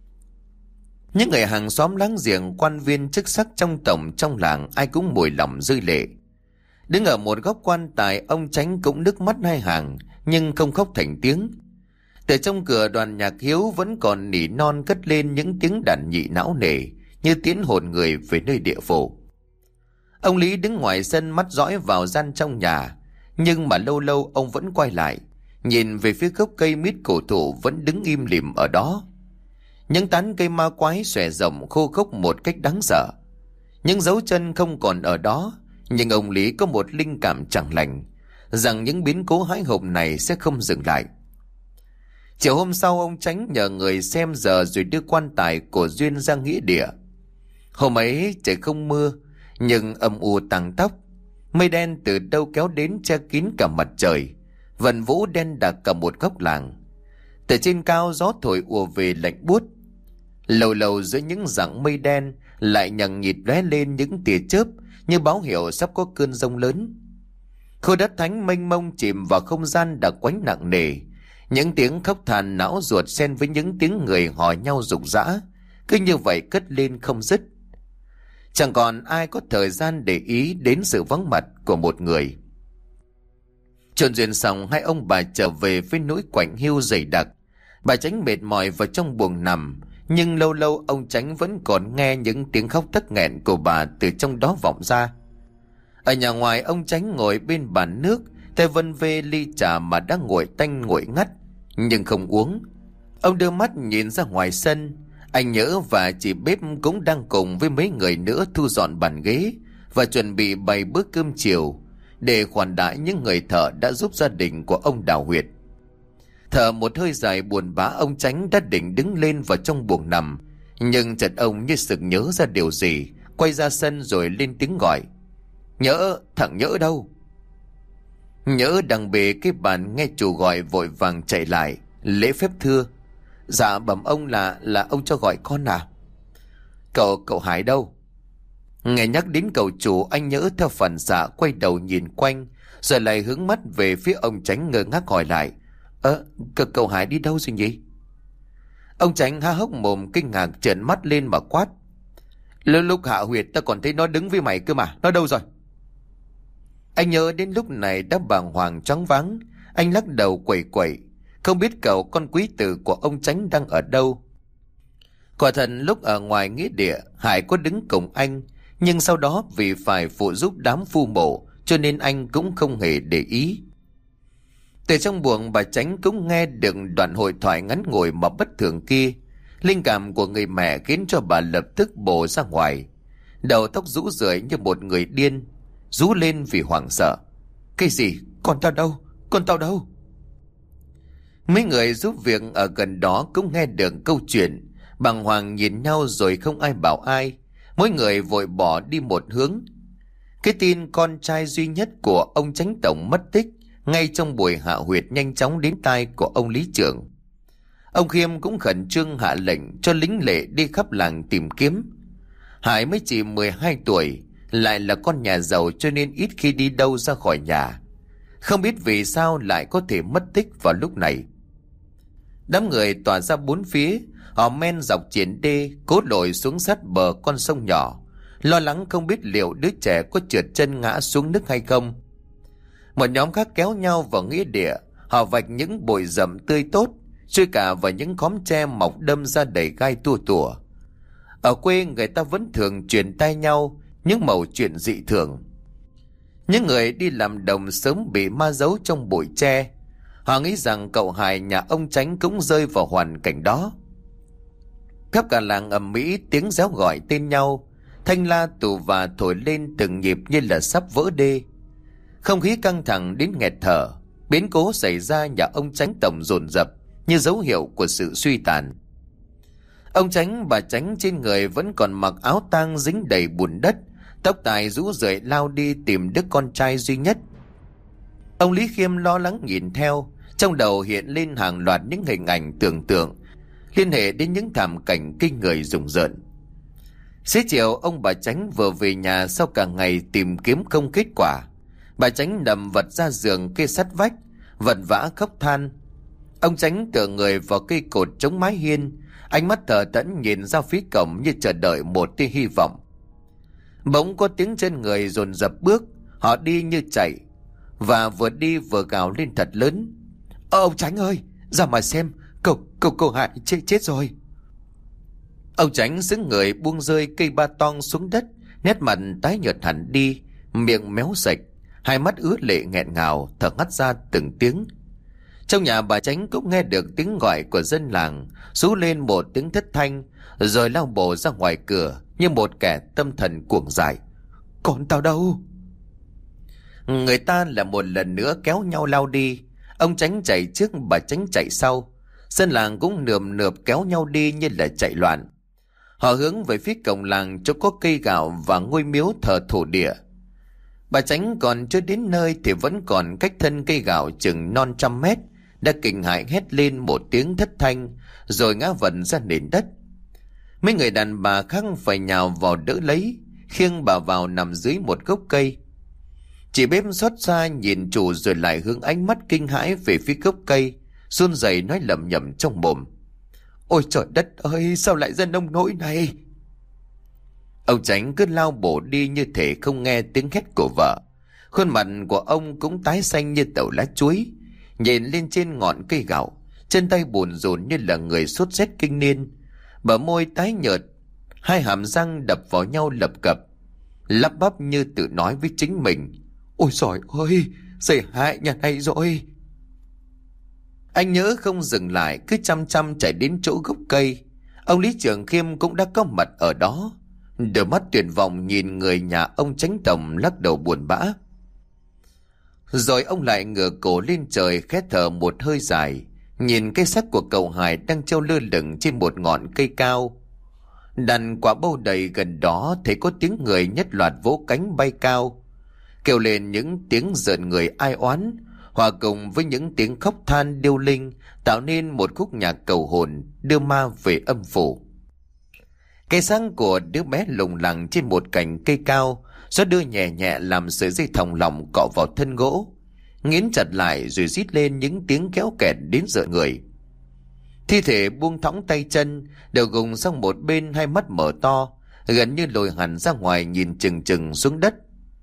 Những người hàng xóm láng giềng, quan viên chức sắc trong tổng trong làng ai cũng mùi lòng rơi lệ. Đứng ở một góc quan tài, ông Chánh cũng nước mắt hai hàng nhưng không khóc thành tiếng. Từ trong cửa đoàn nhạc hiếu vẫn còn nỉ non cất lên những tiếng đàn nhị não nề như tiến hồn người về nơi địa phủ. Ông Lý đứng ngoài sân mắt dõi vào gian trong nhà, nhưng mà lâu lâu ông vẫn quay lại, nhìn về phía gốc cây mít cổ thụ vẫn đứng im lìm ở đó. Những tán cây ma quái xòe rộng khô khốc một cách đáng sợ. Những dấu chân không còn ở đó, nhưng ông Lý có một linh cảm chẳng lành rằng những biến cố hãi hùng này sẽ không dừng lại. Chiều hôm sau, ông Chánh nhờ người xem giờ rồi đưa quan tài của Duyên ra nghĩa địa. Hôm ấy trời không mưa, nhưng âm u tàng tóc, mây đen từ đâu kéo đến che kín cả mặt trời, vần vũ đen đặc cả một góc làng. Từ trên cao gió thổi ùa về lạnh buốt. Lầu lầu giữa những dặng mây đen lại nhằng nhịt lóe lên những tia chớp như báo hiệu sắp có cơn giông lớn. Khu đất thánh mênh mông chìm vào không gian đặc quánh nặng nề. Những tiếng khóc than não ruột xen với những tiếng người hò nhau rục rã, cứ như vậy cất lên không dứt. Chẳng còn ai có thời gian để ý đến sự vắng mặt của một người. Chôn duyên xong, hai ông bà trở về với nỗi quạnh hiu dày đặc. Bà Chánh mệt mỏi vào trong buồng nằm, nhưng lâu lâu ông Chánh vẫn còn nghe những tiếng khóc tắc nghẹn của bà từ trong đó vọng ra. Ở nhà ngoài, ông Chánh ngồi bên bàn nước, tay vân vê ly trà mà đã nguội tanh nguội ngắt, nhưng không uống. Ông đưa mắt nhìn ra ngoài sân. Anh Nhỡ và chị Bếp cũng đang cùng với mấy người nữa thu dọn bàn ghế và chuẩn bị bày bữa cơm chiều để khoản đãi những người thợ đã giúp gia đình của ông đào huyệt. Thở một hơi dài buồn bã, ông Chánh đã định đứng lên vào trong buồng nằm, nhưng chợt ông như sực nhớ ra điều gì, quay ra sân rồi lên tiếng gọi: Nhỡ, thằng Nhỡ đâu? Nhỡ đang bề cái bàn nghe chủ gọi vội vàng chạy lại, lễ phép thưa: Dạ bẩm ông là là ông cho gọi con à? Cậu cậu Hải đâu? Nghe nhắc đến cậu chủ, anh Nhớ theo phản xạ quay đầu nhìn quanh, rồi lại hướng mắt về phía ông Chánh ngơ ngác hỏi lại. Ơ, cậu, cậu Hải đi đâu rồi nhỉ? Ông Chánh há hốc mồm kinh ngạc trợn mắt lên mà quát. Lúc lúc hạ huyệt ta còn thấy nó đứng với mày cơ mà, nó đâu rồi? Anh Nhớ đến lúc này đã bàng hoàng choáng váng, anh lắc đầu quẩy quẩy, không biết cậu con quý tử của ông Chánh đang ở đâu. Quả thật lúc ở ngoài nghĩa địa, Hải có đứng cùng anh, nhưng sau đó vì phải phụ giúp đám phu mộ, cho nên anh cũng không hề để ý. Từ trong buồng bà Chánh cũng nghe được đoạn hội thoại ngắn ngủi mà bất thường kia. Linh cảm của người mẹ khiến cho bà lập tức bổ ra ngoài, đầu tóc rũ rượi như một người điên, rú lên vì hoảng sợ. Cái gì? Con tao đâu? Con tao đâu? Mấy người giúp việc ở gần đó cũng nghe được câu chuyện, bàng hoàng nhìn nhau rồi không ai bảo ai, mỗi người vội bỏ đi một hướng. Cái tin con trai duy nhất của ông Chánh tổng mất tích ngay trong buổi hạ huyệt nhanh chóng đến tai của ông lý trưởng. Ông Khiêm cũng khẩn trương hạ lệnh cho lính lệ đi khắp làng tìm kiếm. Hải mới chỉ mười hai tuổi, lại là con nhà giàu cho nên ít khi đi đâu ra khỏi nhà. Không biết vì sao lại có thể mất tích vào lúc này. Đám người tỏa ra bốn phía, họ men dọc triển đê, cố lội xuống sát bờ con sông nhỏ, lo lắng không biết liệu đứa trẻ có trượt chân ngã xuống nước hay không. Một nhóm khác kéo nhau vào nghĩa địa, họ vạch những bụi rậm tươi tốt, chui cả vào những khóm tre mọc đâm ra đầy gai tua tủa. Ở quê người ta vẫn thường truyền tai nhau những mẩu chuyện dị thường. Những người đi làm đồng sớm bị ma giấu trong bụi tre. Họ nghĩ rằng cậu Hải nhà ông Chánh cũng rơi vào hoàn cảnh đó. Khắp cả làng ầm ĩ tiếng réo gọi tên nhau, thanh la tù và thổi lên từng nhịp như là sắp vỡ đê. Không khí căng thẳng đến nghẹt thở. Biến cố xảy ra nhà ông Chánh tổng dồn dập như dấu hiệu của sự suy tàn. Ông Chánh bà Chánh trên người vẫn còn mặc áo tang dính đầy bùn đất, tóc tai rũ rượi lao đi tìm đứa con trai duy nhất. Ông Lý Khiêm lo lắng nhìn theo, trong đầu hiện lên hàng loạt những hình ảnh tưởng tượng liên hệ đến những thảm cảnh kinh người rùng rợn. Xế chiều ông bà Chánh vừa về nhà sau cả ngày tìm kiếm không kết quả. Bà Chánh nằm vật ra giường kê sát vách, vật vã khóc than. Ông Chánh tựa người vào cây cột chống mái hiên, ánh mắt thờ thẫn nhìn ra phía cổng như chờ đợi một tia hy vọng. Bỗng có tiếng chân người dồn dập bước, họ đi như chạy, và vừa đi vừa gào lên thật lớn. Ông Chánh ơi, ra mà xem, cậu cậu cậu Hải chết chết rồi. Ông Chánh xứng người buông rơi cây ba tong xuống đất, nét mặt tái nhợt hẳn đi, miệng méo sạch, hai mắt ứa lệ nghẹn ngào, thở ngắt ra từng tiếng. Trong nhà bà Chánh cũng nghe được tiếng gọi của dân làng, rú lên một tiếng thất thanh, rồi lao bổ ra ngoài cửa như một kẻ tâm thần cuồng dại. Con tao đâu? Người ta là một lần nữa kéo nhau lao đi. Ông Chánh chạy trước, bà Chánh chạy sau. Dân làng cũng nườm nượp kéo nhau đi như là chạy loạn. Họ hướng về phía cổng làng chỗ có cây gạo và ngôi miếu thờ thổ địa. Bà Chánh còn chưa đến nơi thì vẫn còn cách thân cây gạo chừng non trăm mét, đã kinh hãi hét lên một tiếng thất thanh, rồi ngã vật ra nền đất. Mấy người đàn bà khác phải nhào vào đỡ lấy, khiêng bà vào nằm dưới một gốc cây. Chị bếp xót xa nhìn chủ rồi lại hướng ánh mắt kinh hãi về phía gốc cây, run rẩy nói lẩm nhẩm trong mồm. Ôi trời đất ơi, sao lại ra nông nỗi này? Ông Chánh cứ lao bổ đi như thể không nghe tiếng hét của vợ. Khuôn mặt của ông cũng tái xanh như tàu lá chuối, nhìn lên trên ngọn cây gạo, chân tay bùn rùn như là người sốt rét kinh niên, bờ môi tái nhợt, hai hàm răng đập vào nhau lập cập, lắp bắp như tự nói với chính mình. Ôi trời ơi, xảy hại nhà này rồi. Anh Nhớ không dừng lại, cứ chăm chăm chạy đến chỗ gốc cây. Ông Lý Trường Khiêm cũng đã có mặt ở đó, đôi mắt tuyệt vọng nhìn người nhà ông Chánh tổng, lắc đầu buồn bã. Rồi ông lại ngửa cổ lên trời khẽ thở một hơi dài, nhìn cái xác của cậu Hải đang treo lơ lửng trên một ngọn cây cao. Đàn quả bâu đầy gần đó thấy có tiếng người nhất loạt vỗ cánh bay cao, kêu lên những tiếng rợn người ai oán, hòa cùng với những tiếng khóc than điêu linh, tạo nên một khúc nhạc cầu hồn đưa ma về âm phủ. Cây sáng của đứa bé lủng lẳng trên một cành cây cao, gió đưa nhẹ nhẹ làm sợi dây thòng lọng cọ vào thân gỗ, nghiến chặt lại rồi rít lên những tiếng kéo kẹt đến rợn người. Thi thể buông thõng tay chân, đầu gục sang một bên, hai mắt mở to, gần như lồi hẳn ra ngoài nhìn chừng chừng xuống đất.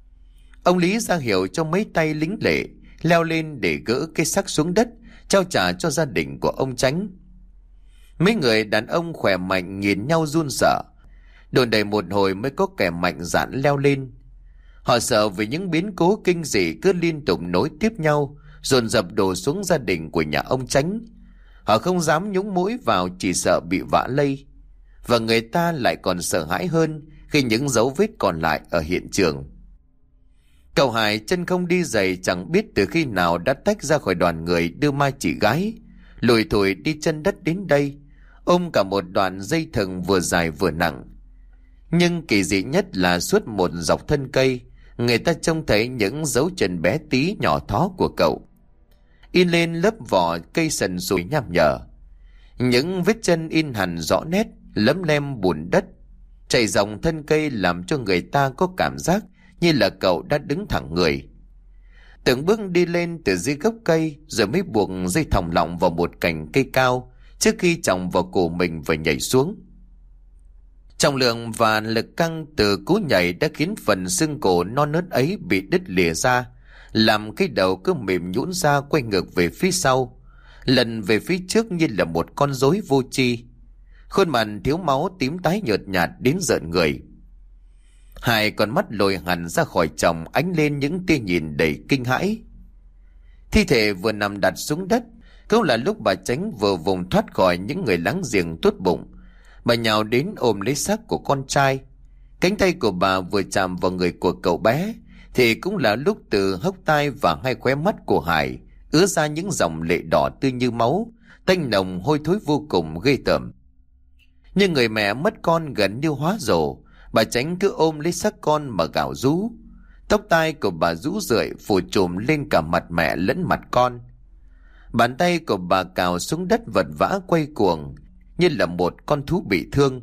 Ông Lý ra hiệu cho mấy tay lính lệ leo lên để gỡ cái xác xuống đất, trao trả cho gia đình của ông Chánh. Mấy người đàn ông khỏe mạnh nhìn nhau run sợ, đồn đầy một hồi mới có kẻ mạnh dạn leo lên. Họ sợ vì những biến cố kinh dị cứ liên tục nối tiếp nhau, dồn dập đổ xuống gia đình của nhà ông Chánh. Họ không dám nhúng mũi vào, chỉ sợ bị vạ lây. Và người ta lại còn sợ hãi hơn khi những dấu vết còn lại ở hiện trường. Cậu Hải chân không đi giày, chẳng biết từ khi nào đã tách ra khỏi đoàn người đưa ma chị gái, lủi thủi đi chân đất đến đây, ôm cả một đoạn dây thừng vừa dài vừa nặng. Nhưng kỳ dị nhất là suốt một dọc thân cây, người ta trông thấy những dấu chân bé tí nhỏ thó của cậu, in lên lớp vỏ cây sần sùi nham nhở. Những vết chân in hẳn rõ nét, lấm lem bùn đất chảy dòng thân cây, làm cho người ta có cảm giác như là cậu đã đứng thẳng người. Từng bước đi lên từ dưới gốc cây, rồi mới buộc dây thòng lọng vào một cành cây cao trước khi chồng vào cổ mình và nhảy xuống. Trọng lượng và lực căng từ cú nhảy đã khiến phần xương cổ non nớt ấy bị đứt lìa ra, làm cái đầu cứ mềm nhũn ra, quay ngược về phía sau, lần về phía trước như là một con rối vô tri. Khuôn mặt thiếu máu tím tái nhợt nhạt đến rợn người. Hai con mắt lồi hẳn ra khỏi chồng, ánh lên những tia nhìn đầy kinh hãi. Thi thể vừa nằm đặt xuống đất, cũng là lúc bà Chánh vừa vùng thoát khỏi những người láng giềng tốt bụng. Bà nhào đến ôm lấy xác của con trai. Cánh tay của bà vừa chạm vào người của cậu bé thì cũng là lúc từ hốc tai và hai khóe mắt của Hải ứa ra những dòng lệ đỏ tươi như máu, tanh nồng hôi thối vô cùng ghê tởm. Như người mẹ mất con gần như hóa rồ, bà Chánh cứ ôm lấy xác con mà gào rú. Tóc tai của bà rũ rượi phủ trùm lên cả mặt mẹ lẫn mặt con. Bàn tay của bà cào xuống đất vật vã quay cuồng như là một con thú bị thương.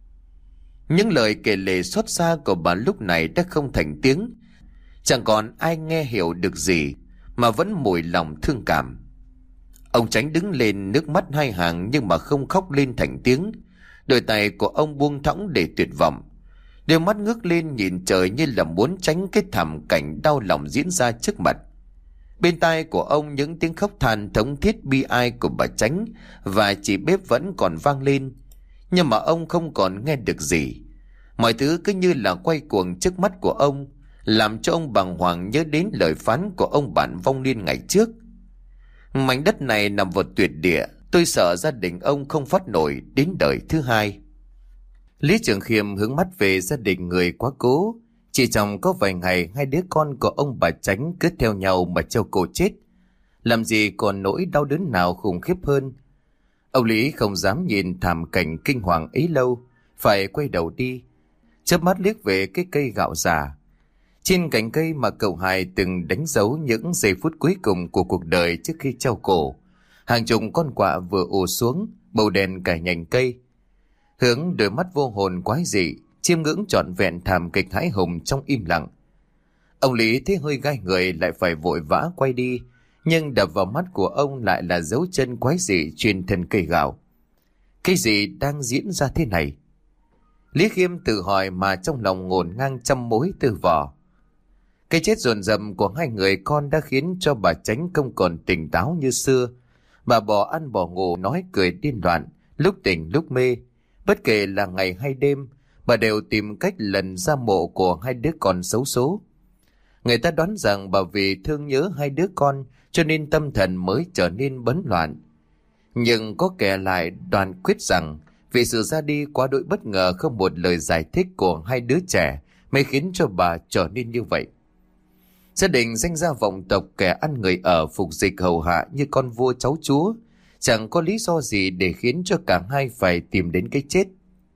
Những lời kể lể xót xa của bà lúc này đã không thành tiếng, chẳng còn ai nghe hiểu được gì, mà vẫn mùi lòng thương cảm. Ông Chánh đứng lên, nước mắt hai hàng nhưng mà không khóc lên thành tiếng. Đôi tay của ông buông thõng để tuyệt vọng, đôi mắt ngước lên nhìn trời như là muốn tránh cái thảm cảnh đau lòng diễn ra trước mặt. Bên tai của ông những tiếng khóc than thống thiết bi ai của bà Chánh và chị bếp vẫn còn vang lên, nhưng mà ông không còn nghe được gì. Mọi thứ cứ như là quay cuồng trước mắt của ông, làm cho ông bàng hoàng nhớ đến lời phán của ông bạn vong niên ngày trước. Mảnh đất này nằm vào tuyệt địa, tôi sợ gia đình ông không phát nổi đến đời thứ hai. Lý Trường Khiêm hướng mắt về gia đình người quá cố. Chỉ trong có vài ngày, hai đứa con của ông bà Chánh cứ theo nhau mà treo cổ chết. Làm gì còn nỗi đau đớn nào khủng khiếp hơn. Ông Lý không dám nhìn thảm cảnh kinh hoàng ấy lâu, phải quay đầu đi, chớp mắt liếc về cái cây gạo già. Trên cành cây mà cậu Hải từng đánh dấu những giây phút cuối cùng của cuộc đời trước khi treo cổ, hàng chục con quạ vừa ùa xuống, bầu đèn cả nhành cây. Hướng đôi mắt vô hồn quái dị chiêm ngưỡng trọn vẹn thảm kịch hãi hùng trong im lặng. Ông Lý thấy hơi gai người, lại phải vội vã quay đi, nhưng đập vào mắt của ông lại là dấu chân quái dị trên thân cây gạo. Cái gì đang diễn ra thế này? Lý Khiêm tự hỏi mà trong lòng ngổn ngang trăm mối tư vò. Cái chết dồn dập của hai người con đã khiến cho bà Chánh không còn tỉnh táo như xưa. Bà bỏ ăn bỏ ngủ, nói cười điên loạn, lúc tỉnh lúc mê. Bất kể là ngày hay đêm, bà đều tìm cách lần ra mộ của hai đứa con xấu số. Người ta đoán rằng bà vì thương nhớ hai đứa con cho nên tâm thần mới trở nên bấn loạn. Nhưng có kẻ lại đoàn quyết rằng vì sự ra đi quá đỗi bất ngờ, không một lời giải thích của hai đứa trẻ mới khiến cho bà trở nên như vậy. Gia đình danh gia vọng tộc, kẻ ăn người ở phục dịch hầu hạ như con vua cháu chúa, chẳng có lý do gì để khiến cho cả hai phải tìm đến cái chết.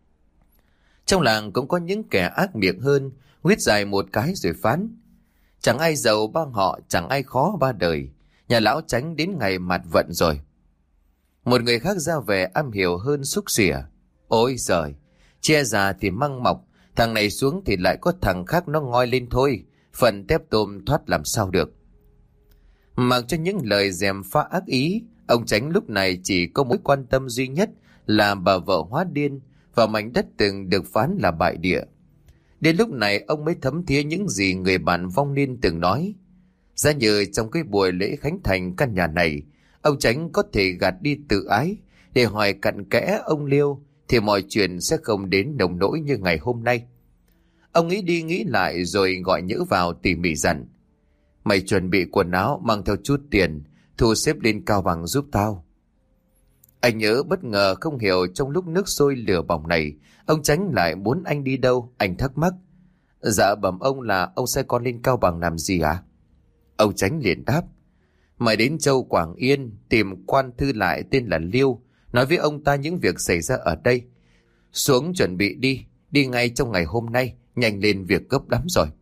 Trong làng cũng có những kẻ ác miệng hơn, huyết dài một cái rồi phán: chẳng ai giàu ba họ, chẳng ai khó ba đời, Nhà lão Chánh đến ngày mạt vận rồi. Một người khác ra về am hiểu hơn xúc xỉa. Ôi giời, che già thì măng mọc, thằng này xuống thì lại có thằng khác nó ngoi lên thôi. Phần tép tôm thoát làm sao được. Mặc cho những lời gièm pha ác ý, ông Chánh lúc này chỉ có mối quan tâm duy nhất là bà vợ hóa điên và mảnh đất từng được phán là bại địa. Đến lúc này ông mới thấm thía những gì người bạn vong niên từng nói. Giá như trong cái buổi lễ khánh thành căn nhà này, ông Chánh có thể gạt đi tự ái để hỏi cặn kẽ ông Liêu, thì mọi chuyện sẽ không đến nồng nỗi như ngày hôm nay. Ông nghĩ đi nghĩ lại rồi gọi Nhữ vào tỉ mỉ dặn: Mày chuẩn bị quần áo, mang theo chút tiền, thu xếp lên Cao Bằng giúp tao. Anh Nhữ bất ngờ không hiểu trong lúc nước sôi lửa bỏng này, ông Chánh lại muốn anh đi đâu. Anh thắc mắc: Dạ bẩm ông là ông sai con lên Cao Bằng làm gì à? Ông Chánh liền đáp: Mày đến châu Quảng Yên tìm quan thư lại tên là Liêu, nói với ông ta những việc xảy ra ở đây. Xuống chuẩn bị đi, đi ngay trong ngày hôm nay, nhanh lên, việc gấp lắm rồi.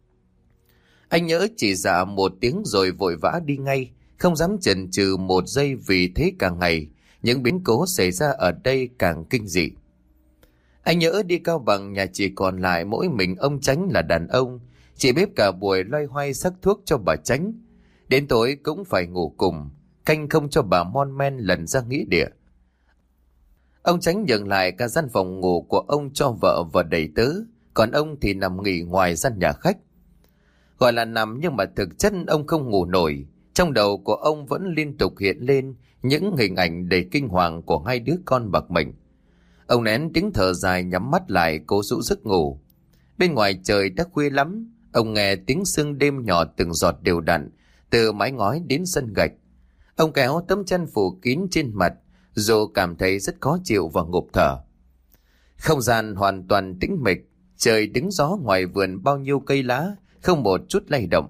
Anh Nhớ chỉ dạ một tiếng rồi vội vã đi ngay, không dám chần chừ một giây, vì thế càng ngày những biến cố xảy ra ở đây càng kinh dị. Anh Nhớ đi Cao Bằng, nhà chỉ còn lại mỗi mình ông Chánh là đàn ông, chỉ bếp cả buổi loay hoay sắc thuốc cho bà Chánh. Đến tối cũng phải ngủ cùng, canh không cho bà mon men lần ra nghĩa địa. Ông Chánh nhường lại cả gian phòng ngủ của ông cho vợ và đầy tớ, còn ông thì nằm nghỉ ngoài gian nhà khách. Gọi là nằm nhưng mà thực chất ông không ngủ nổi. Trong đầu của ông vẫn liên tục hiện lên những hình ảnh đầy kinh hoàng của hai đứa con bạc mệnh. Ông nén tiếng thở dài, nhắm mắt lại cố dụ giấc ngủ. Bên ngoài trời đã khuya lắm, ông nghe tiếng sương đêm nhỏ từng giọt đều đặn từ mái ngói đến sân gạch. Ông kéo tấm chăn phủ kín trên mặt, dù cảm thấy rất khó chịu và ngộp thở. Không gian hoàn toàn tĩnh mịch, trời đứng gió, ngoài vườn bao nhiêu cây lá không một chút lay động.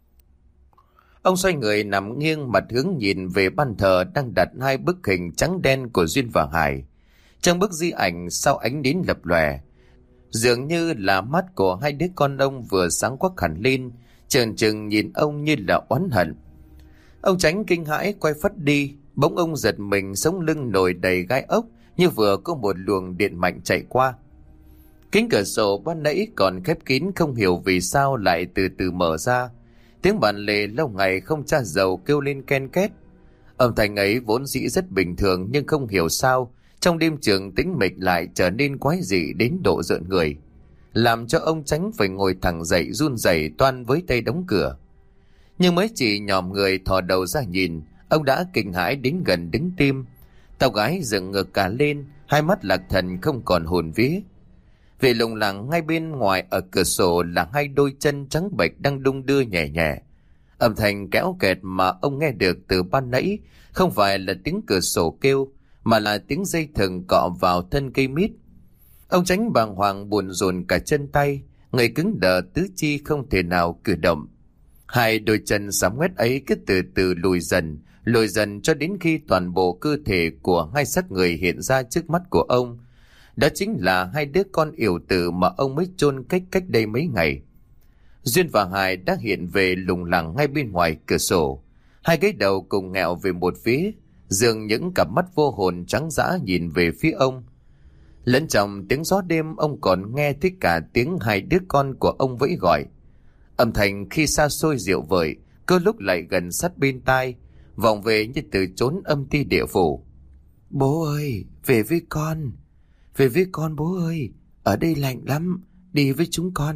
Ông xoay người nằm nghiêng, mặt hướng nhìn về ban thờ đang đặt hai bức hình trắng đen của Duyên và Hải. Trong bức di ảnh sao ánh đến lập lòe, dường như là mắt của hai đứa con ông vừa sáng quắc hẳn lên, trợn trừng nhìn ông như là oán hận. Ông Chánh kinh hãi quay phắt đi, bỗng ông giật mình, sống lưng nổi đầy gai ốc như vừa có một luồng điện mạnh chạy qua. Kính cửa sổ ban nãy còn khép kín không hiểu vì sao lại từ từ mở ra. Tiếng bàn lề lâu ngày không tra dầu kêu lên ken két. Âm thanh ấy vốn dĩ rất bình thường, nhưng không hiểu sao trong đêm trường tĩnh mịch lại trở nên quái dị đến độ rợn người, làm cho ông Chánh phải ngồi thẳng dậy, run rẩy toan với tay đóng cửa. Nhưng mới chỉ nhòm người thò đầu ra nhìn, ông đã kinh hãi đến gần đứng tim. Tóc gái dựng ngược cả lên, hai mắt lạc thần không còn hồn vía. Về lùng lẳng ngay bên ngoài ở cửa sổ là hai đôi chân trắng bệch đang đung đưa nhẹ nhẹ. Âm thanh kéo kẹt mà ông nghe được từ ban nãy không phải là tiếng cửa sổ kêu, mà là tiếng dây thừng cọ vào thân cây mít. Ông Chánh bàng hoàng buồn rùn cả chân tay, người cứng đờ tứ chi không thể nào cử động. Hai đôi chân sám ngoét ấy cứ từ từ lùi dần, lùi dần cho đến khi toàn bộ cơ thể của hai xác người hiện ra trước mắt của ông. Đó chính là hai đứa con yểu tử mà ông mới chôn cách cách đây mấy ngày. Duyên và Hải đã hiện về lùng lẳng ngay bên ngoài cửa sổ, hai cái đầu cùng nghẹo về một phía, dường những cặp mắt vô hồn trắng dã nhìn về phía ông. Lẫn trong tiếng gió đêm, ông còn nghe thấy cả tiếng hai đứa con của ông vẫy gọi. Âm thanh khi xa xôi dịu vời, cơ lúc lại gần sát bên tai, vọng về như từ chốn âm ti địa phủ. Bố ơi, về với con, về với con bố ơi, ở đây lạnh lắm, đi với chúng con.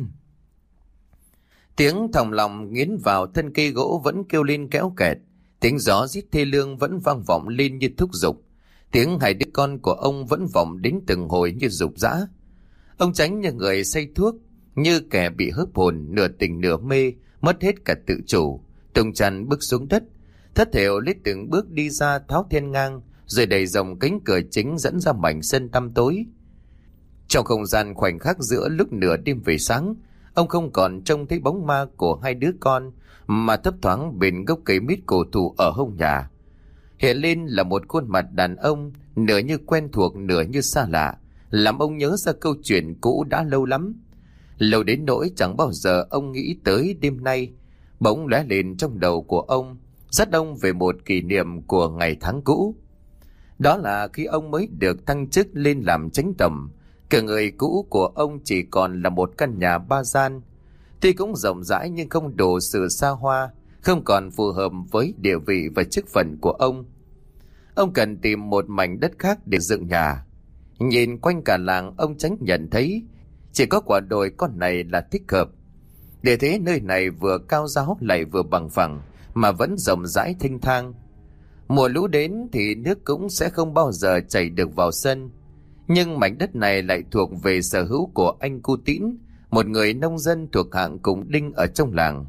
Tiếng thòng lòng nghiến vào thân cây gỗ vẫn kêu lên kéo kẹt, tiếng gió rít thê lương vẫn vang vọng lên như thúc giục. Tiếng hai đứa con của ông vẫn vọng đến từng hồi như rục rã. Ông Chánh như người say thuốc, như kẻ bị hớp hồn, nửa tỉnh nửa mê, mất hết cả tự chủ, tung chăn bước xuống đất, thất thểu lấy từng bước đi ra tháo thiên ngang, rồi đẩy rộng cánh cửa chính dẫn ra mảnh sân tăm tối. Trong không gian khoảnh khắc giữa lúc nửa đêm về sáng, ông không còn trông thấy bóng ma của hai đứa con, mà thấp thoáng bên gốc cây mít cổ thụ ở hông nhà hiện lên là một khuôn mặt đàn ông, nửa như quen thuộc nửa như xa lạ, làm ông nhớ ra câu chuyện cũ đã lâu lắm, lâu đến nỗi chẳng bao giờ ông nghĩ tới đêm nay. Bỗng lóe lên trong đầu của ông dắt ông về một kỷ niệm của ngày tháng cũ. Đó là khi ông mới được thăng chức lên làm chánh tổng, cả người cũ của ông chỉ còn là một căn nhà ba gian. Tuy cũng rộng rãi nhưng không đủ sự xa hoa, không còn phù hợp với địa vị và chức phận của ông. Ông cần tìm một mảnh đất khác để dựng nhà. Nhìn quanh cả làng, ông Chánh nhận thấy chỉ có quả đồi con này là thích hợp. Để thế nơi này vừa cao ráo lại vừa bằng phẳng, mà vẫn rộng rãi thênh thang. Mùa lũ đến thì nước cũng sẽ không bao giờ chảy được vào sân. Nhưng mảnh đất này lại thuộc về sở hữu của anh Cu Tĩn, một người nông dân thuộc hạng cùng đinh ở trong làng.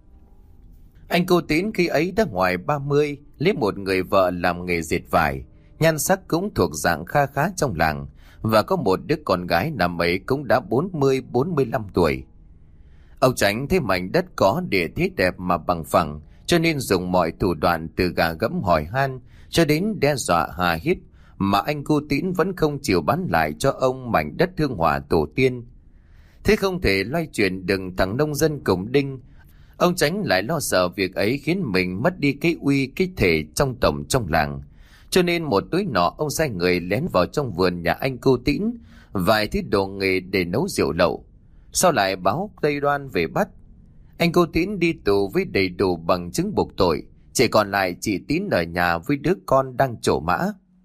Anh Cu Tín khi ấy đã ngoài ba mươi, lấy một người vợ làm nghề dệt vải, nhan sắc cũng thuộc dạng kha khá trong làng, và có một đứa con gái năm ấy cũng đã bốn mươi bốn mươi lăm tuổi. Ông Chánh thấy mảnh đất có địa thế đẹp mà bằng phẳng, cho nên dùng mọi thủ đoạn từ gà gẫm hỏi han cho đến đe dọa hà hiếp, mà anh Cu Tín vẫn không chịu bán lại cho ông mảnh đất hương hỏa tổ tiên. Thế không thể loay chuyển đừng thằng nông dân cùng đinh, ông Chánh lại lo sợ việc ấy khiến mình mất đi cái uy cái thể trong tổng trong làng. Cho nên một tối nọ ông sai người lén vào trong vườn nhà anh Cu Tín vài thứ đồ nghề để nấu rượu lậu. Sau lại báo Tây Đoan về bắt. Anh Cu Tín đi tù với đầy đủ bằng chứng buộc tội, chỉ còn lại chị Tín ở nhà với đứa con đang trổ mã.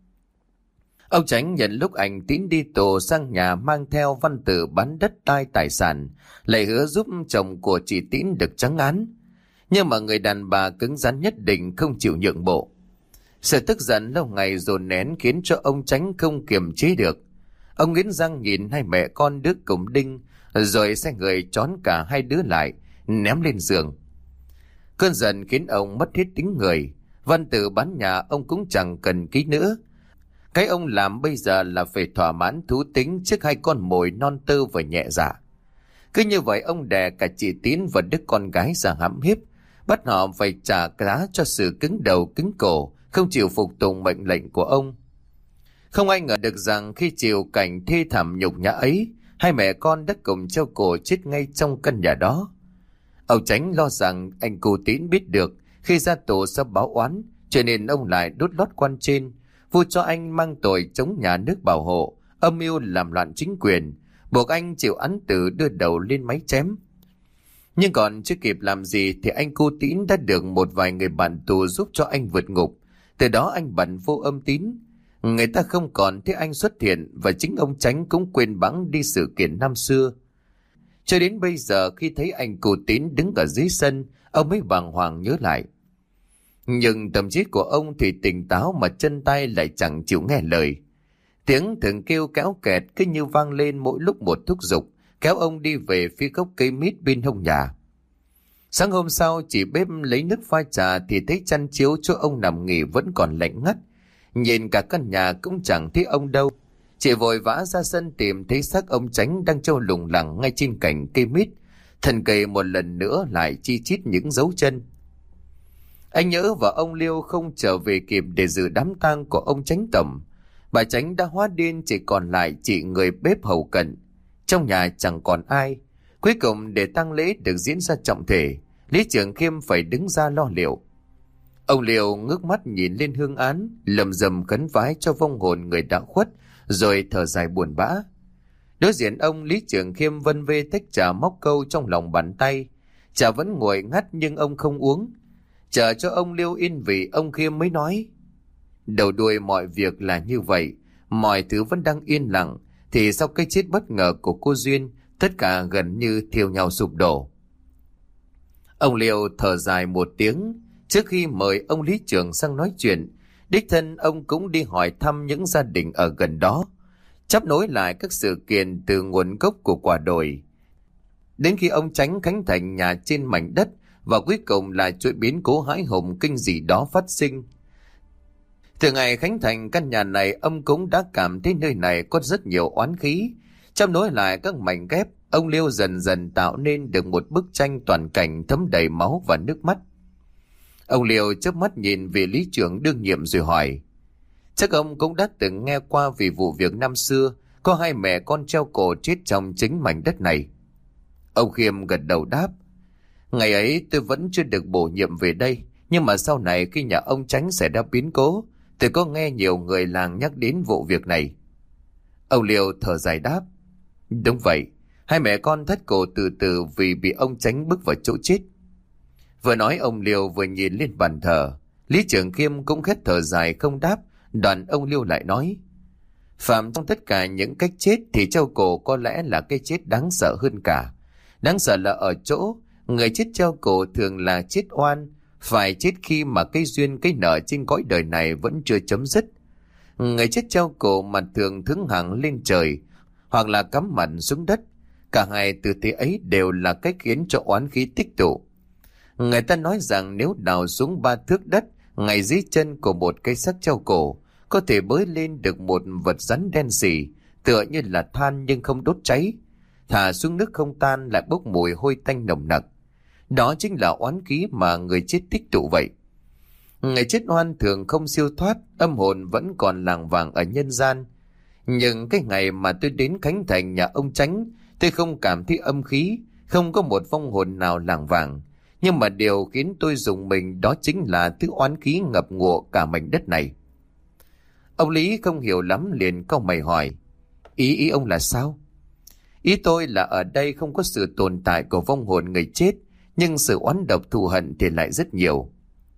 Ông Chánh nhận lúc anh Tín đi tù sang nhà mang theo văn tự bán đất đai tài sản, lại hứa giúp chồng của chị Tín được trắng án. Nhưng mà người đàn bà cứng rắn nhất định không chịu nhượng bộ. Sự tức giận lâu ngày dồn nén khiến cho ông Chánh không kiềm chế được. Ông nghiến răng nhìn hai mẹ con đứa cùng đinh, rồi sai người trón cả hai đứa lại, ném lên giường. Cơn giận khiến ông mất hết tính người. Văn tự bán nhà ông cũng chẳng cần ký nữa. Cái ông làm bây giờ là phải thỏa mãn thú tính trước hai con mồi non tơ và nhẹ dạ. Cứ như vậy ông đè cả chị Tín và đứa con gái ra hãm hiếp, bắt họ phải trả giá cho sự cứng đầu cứng cổ, không chịu phục tùng mệnh lệnh của ông. Không ai ngờ được rằng khi chịu cảnh thê thảm nhục nhã ấy, hai mẹ con đã cùng treo cổ chết ngay trong căn nhà đó. Ông Chánh lo rằng anh Cu Tín biết được khi ra tù sẽ báo oán, cho nên ông lại đút lót quan trên, vu cho anh mang tội chống nhà nước bảo hộ, âm mưu làm loạn chính quyền, buộc anh chịu án tử đưa đầu lên máy chém. Nhưng còn chưa kịp làm gì thì anh Cu Tín đã được một vài người bạn tù giúp cho anh vượt ngục. Từ đó anh bận vô âm tín. Người ta không còn thấy anh xuất hiện, và chính ông Chánh cũng quên bẵng đi sự kiện năm xưa. Cho đến bây giờ khi thấy anh Cu Tín đứng ở dưới sân, ông mới bàng hoàng nhớ lại. Nhưng tâm trí của ông thì tỉnh táo mà chân tay lại chẳng chịu nghe lời. Tiếng thường kêu kéo kẹt cứ như vang lên mỗi lúc một thúc giục, kéo ông đi về phía gốc cây mít bên hông nhà. Sáng hôm sau chỉ bếp lấy nước pha trà thì thấy chăn chiếu chỗ ông nằm nghỉ vẫn còn lạnh ngắt. Nhìn cả căn nhà cũng chẳng thấy ông đâu. Chị vội vã ra sân tìm thấy xác ông Chánh đang trâu lủng lẳng ngay trên cành cây mít. Thân cây một lần nữa lại chi chít những dấu chân. Anh Nhớ và ông Liêu không trở về kịp để dự đám tang của ông Chánh tổng. Bà Chánh đã hóa điên, chỉ còn lại chị người bếp hầu cận. Trong nhà chẳng còn ai. Cuối cùng để tang lễ được diễn ra trọng thể, Lý Trường Khiêm phải đứng ra lo liệu. Ông Liêu ngước mắt nhìn lên hương án, lầm rầm khấn vái cho vong hồn người đã khuất, rồi thở dài buồn bã. Đối diện ông, Lý Trường Khiêm vân vê tách trà móc câu trong lòng bàn tay. Trà vẫn nguội ngắt nhưng ông không uống. Chờ cho ông Liêu yên vị, ông Khiêm mới nói: đầu đuôi mọi việc là như vậy, mọi thứ vẫn đang yên lặng, thì sau cái chết bất ngờ của cô Duyên, tất cả gần như thiêu nhau sụp đổ. Ông Liêu thở dài một tiếng. Trước khi mời ông Lý Trường sang nói chuyện, đích thân ông cũng đi hỏi thăm những gia đình ở gần đó, chấp nối lại các sự kiện từ nguồn gốc của quả đồi. Đến khi ông Chánh khánh thành nhà trên mảnh đất, và cuối cùng là chuỗi biến cố hãi hùng kinh dị đó phát sinh. Từ ngày khánh thành căn nhà này, ông cũng đã cảm thấy nơi này có rất nhiều oán khí. Trong nối lại các mảnh ghép, ông Liêu dần dần tạo nên được một bức tranh toàn cảnh thấm đầy máu và nước mắt. Ông Liêu chớp mắt nhìn về Lý Trưởng đương nhiệm rồi hỏi: chắc ông cũng đã từng nghe qua về vụ việc năm xưa có hai mẹ con treo cổ chết trong chính mảnh đất này? Ông Khiêm gật đầu đáp: ngày ấy tôi vẫn chưa được bổ nhiệm về đây, Nhưng mà sau này khi nhà ông Chánh xảy ra biến cố, tôi có nghe nhiều người làng nhắc đến vụ việc này. Ông Liêu thở dài đáp. Đúng vậy, hai mẹ con thắt cổ từ từ vì bị ông Chánh bức vào chỗ chết. Vừa nói ông Liêu vừa nhìn lên bàn thờ. Lý Trường Khiêm cũng khét thở dài không đáp. Đoạn ông Liêu lại nói. Phạm trong tất cả những cách chết thì treo cổ có lẽ là cái chết đáng sợ hơn cả. Đáng sợ là ở chỗ người chết treo cổ thường là chết oan, phải chết khi mà cái duyên cái nợ trên cõi đời này vẫn chưa chấm dứt. Người chết treo cổ mà thường thướng hằng lên trời, hoặc là cắm mặt xuống đất. Cả hai tư thế ấy đều là cách khiến cho oán khí tích tụ. Người ta nói rằng nếu đào xuống ba thước đất ngay dưới chân của một cây xác treo cổ, có thể bới lên được một vật rắn đen sì, tựa như là than nhưng không đốt cháy, thả xuống nước không tan lại bốc mùi hôi tanh nồng nặc. Đó chính là oán khí mà người chết tích tụ vậy. Người chết oan thường không siêu thoát, âm hồn vẫn còn lảng vảng ở nhân gian. Nhưng cái ngày mà tôi đến khánh thành nhà ông Chánh, tôi không cảm thấy âm khí, không có một vong hồn nào lảng vảng. Nhưng mà điều khiến tôi rùng mình đó chính là thứ oán khí ngập ngụa cả mảnh đất này. Ông Lý không hiểu lắm liền cau mày hỏi. Ý ý ông là sao? Ý tôi là ở đây không có sự tồn tại của vong hồn người chết, nhưng sự oán độc thù hận thì lại rất nhiều.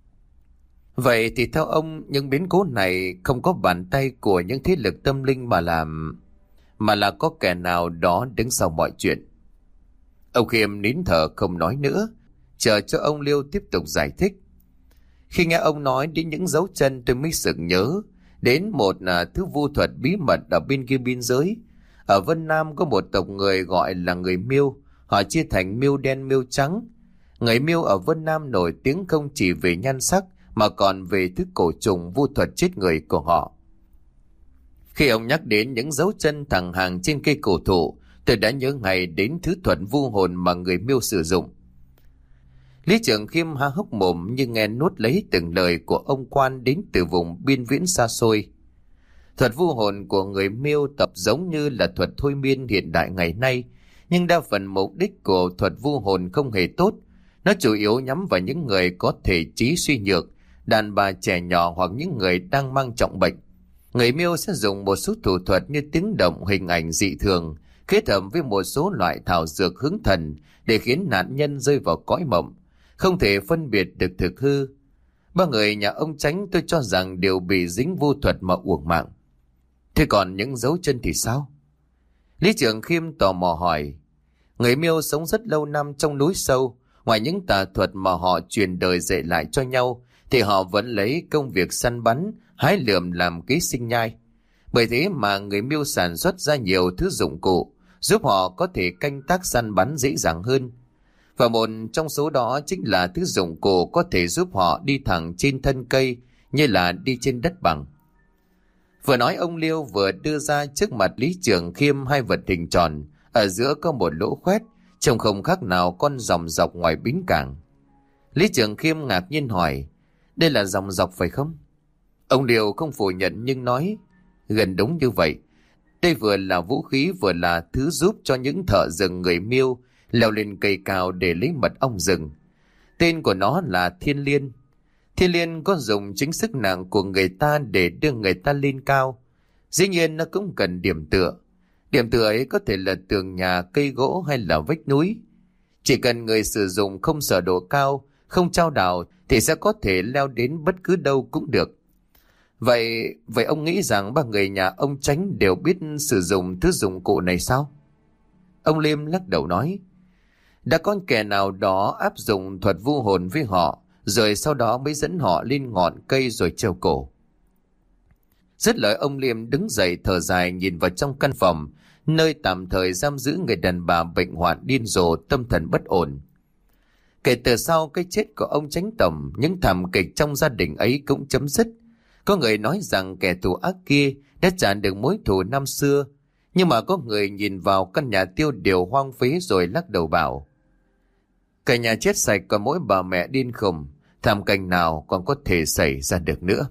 Vậy thì theo ông, những biến cố này không có bàn tay của những thế lực tâm linh mà làm, mà là có kẻ nào đó đứng sau mọi chuyện. Ông Khiêm nín thở không nói nữa, chờ cho ông Liêu tiếp tục giải thích. Khi nghe ông nói đến những dấu chân, tôi mới sực nhớ đến một à, thứ vu thuật bí mật ở bên kia biên giới. Ở Vân Nam có một tộc người gọi là người Miêu, họ chia thành Miêu đen Miêu trắng. Người Miêu ở Vân Nam nổi tiếng không chỉ về nhan sắc mà còn về thứ cổ trùng vu thuật chết người của họ. Khi ông nhắc đến những dấu chân thẳng hàng trên cây cổ thụ, tôi đã nhớ ngay đến thứ thuật vu hồn mà người Miêu sử dụng. Lý Trường Khiêm há hốc mồm nhưng nghe nuốt lấy từng lời của ông quan đến từ vùng biên viễn xa xôi. Thuật vu hồn của người Miêu tập giống như là thuật thôi miên hiện đại ngày nay, nhưng đa phần mục đích của thuật vu hồn không hề tốt. Nó chủ yếu nhắm vào những người có thể trí suy nhược, đàn bà trẻ nhỏ hoặc những người đang mang trọng bệnh. Người Miêu sẽ dùng một số thủ thuật như tiếng động, hình ảnh dị thường, kết hợp với một số loại thảo dược hướng thần để khiến nạn nhân rơi vào cõi mộng, không thể phân biệt được thực hư. Ba người nhà ông Chánh tôi cho rằng đều bị dính vu thuật mà uổng mạng. Thế còn những dấu chân thì sao? Lý Trường Khiêm tò mò hỏi. Người Miêu sống rất lâu năm trong núi sâu, ngoài những tà thuật mà họ truyền đời dạy lại cho nhau, thì họ vẫn lấy công việc săn bắn, hái lượm làm kế sinh nhai. Bởi thế mà người Miêu sản xuất ra nhiều thứ dụng cụ, giúp họ có thể canh tác săn bắn dễ dàng hơn. Và một trong số đó chính là thứ dụng cụ có thể giúp họ đi thẳng trên thân cây, như là đi trên đất bằng. Vừa nói ông Liêu vừa đưa ra trước mặt Lý Trường Khiêm hai vật hình tròn, ở giữa có một lỗ khoét, trông không khác nào con dòng dọc ngoài bến cảng. Lý Trường Khiêm ngạc nhiên hỏi, đây là dòng dọc phải không? Ông Liêu không phủ nhận nhưng nói, gần đúng như vậy. Đây vừa là vũ khí vừa là thứ giúp cho những thợ rừng người Miêu leo lên cây cao để lấy mật ong rừng. Tên của nó là Thiên Liên. Thiên Liên có dùng chính sức nặng của người ta để đưa người ta lên cao. Dĩ nhiên nó cũng cần điểm tựa. Điểm tựa ấy có thể là tường nhà, cây gỗ hay là vách núi. Chỉ cần người sử dụng không sợ độ cao, không chao đảo thì sẽ có thể leo đến bất cứ đâu cũng được. Vậy, vậy ông nghĩ rằng ba người nhà ông Chánh đều biết sử dụng thứ dụng cụ này sao? Ông Liêm lắc đầu nói, đã có kẻ nào đó áp dụng thuật vu hồn với họ, rồi sau đó mới dẫn họ lên ngọn cây rồi treo cổ. Dứt lời ông Liêm đứng dậy thở dài nhìn vào trong căn phòng, nơi tạm thời giam giữ người đàn bà bệnh hoạn điên rồ tâm thần bất ổn. Kể từ sau cái chết của ông Chánh Tổng, những thảm kịch trong gia đình ấy cũng chấm dứt. Có người nói rằng kẻ thù ác kia đã trả được mối thù năm xưa, nhưng mà có người nhìn vào căn nhà tiêu điều hoang phế rồi lắc đầu bảo, cả nhà chết sạch còn mỗi bà mẹ điên khùng, thảm cảnh nào còn có thể xảy ra được nữa.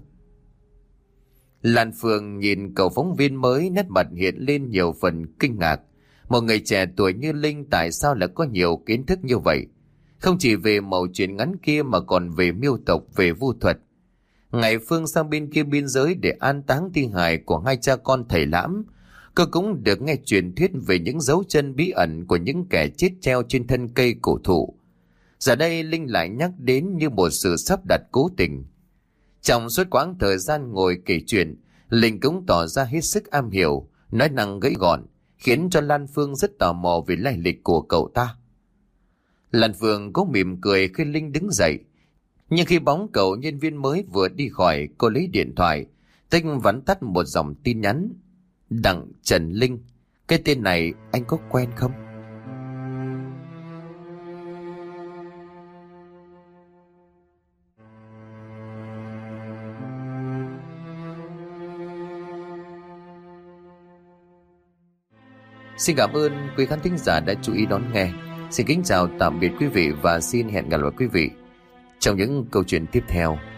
Lan Phương nhìn cậu phóng viên mới, nét mặt hiện lên nhiều phần kinh ngạc. Một người trẻ tuổi như Linh tại sao lại có nhiều kiến thức như vậy? Không chỉ về mẩu chuyện ngắn kia mà còn về miêu tộc, về vu thuật. Ngày Phương sang bên kia biên giới để an táng thi hài của hai cha con thầy Lãm, cô cũng được nghe truyền thuyết về những dấu chân bí ẩn của những kẻ chết treo trên thân cây cổ thụ. Giờ đây Linh lại nhắc đến như một sự sắp đặt cố tình. Trong suốt quãng thời gian ngồi kể chuyện, Linh cũng tỏ ra hết sức am hiểu, nói năng gãy gọn, khiến cho Lan Phương rất tò mò về lai lịch của cậu ta. Lan Phương có mỉm cười khi Linh đứng dậy, nhưng khi bóng cậu nhân viên mới vừa đi khỏi, cô lấy điện thoại, tích vắn tắt một dòng tin nhắn. Đặng Trần Linh, cái tên này anh có quen không? Xin cảm ơn quý khán thính giả đã chú ý đón nghe. Xin kính chào tạm biệt quý vị và xin hẹn gặp lại quý vị trong những câu chuyện tiếp theo.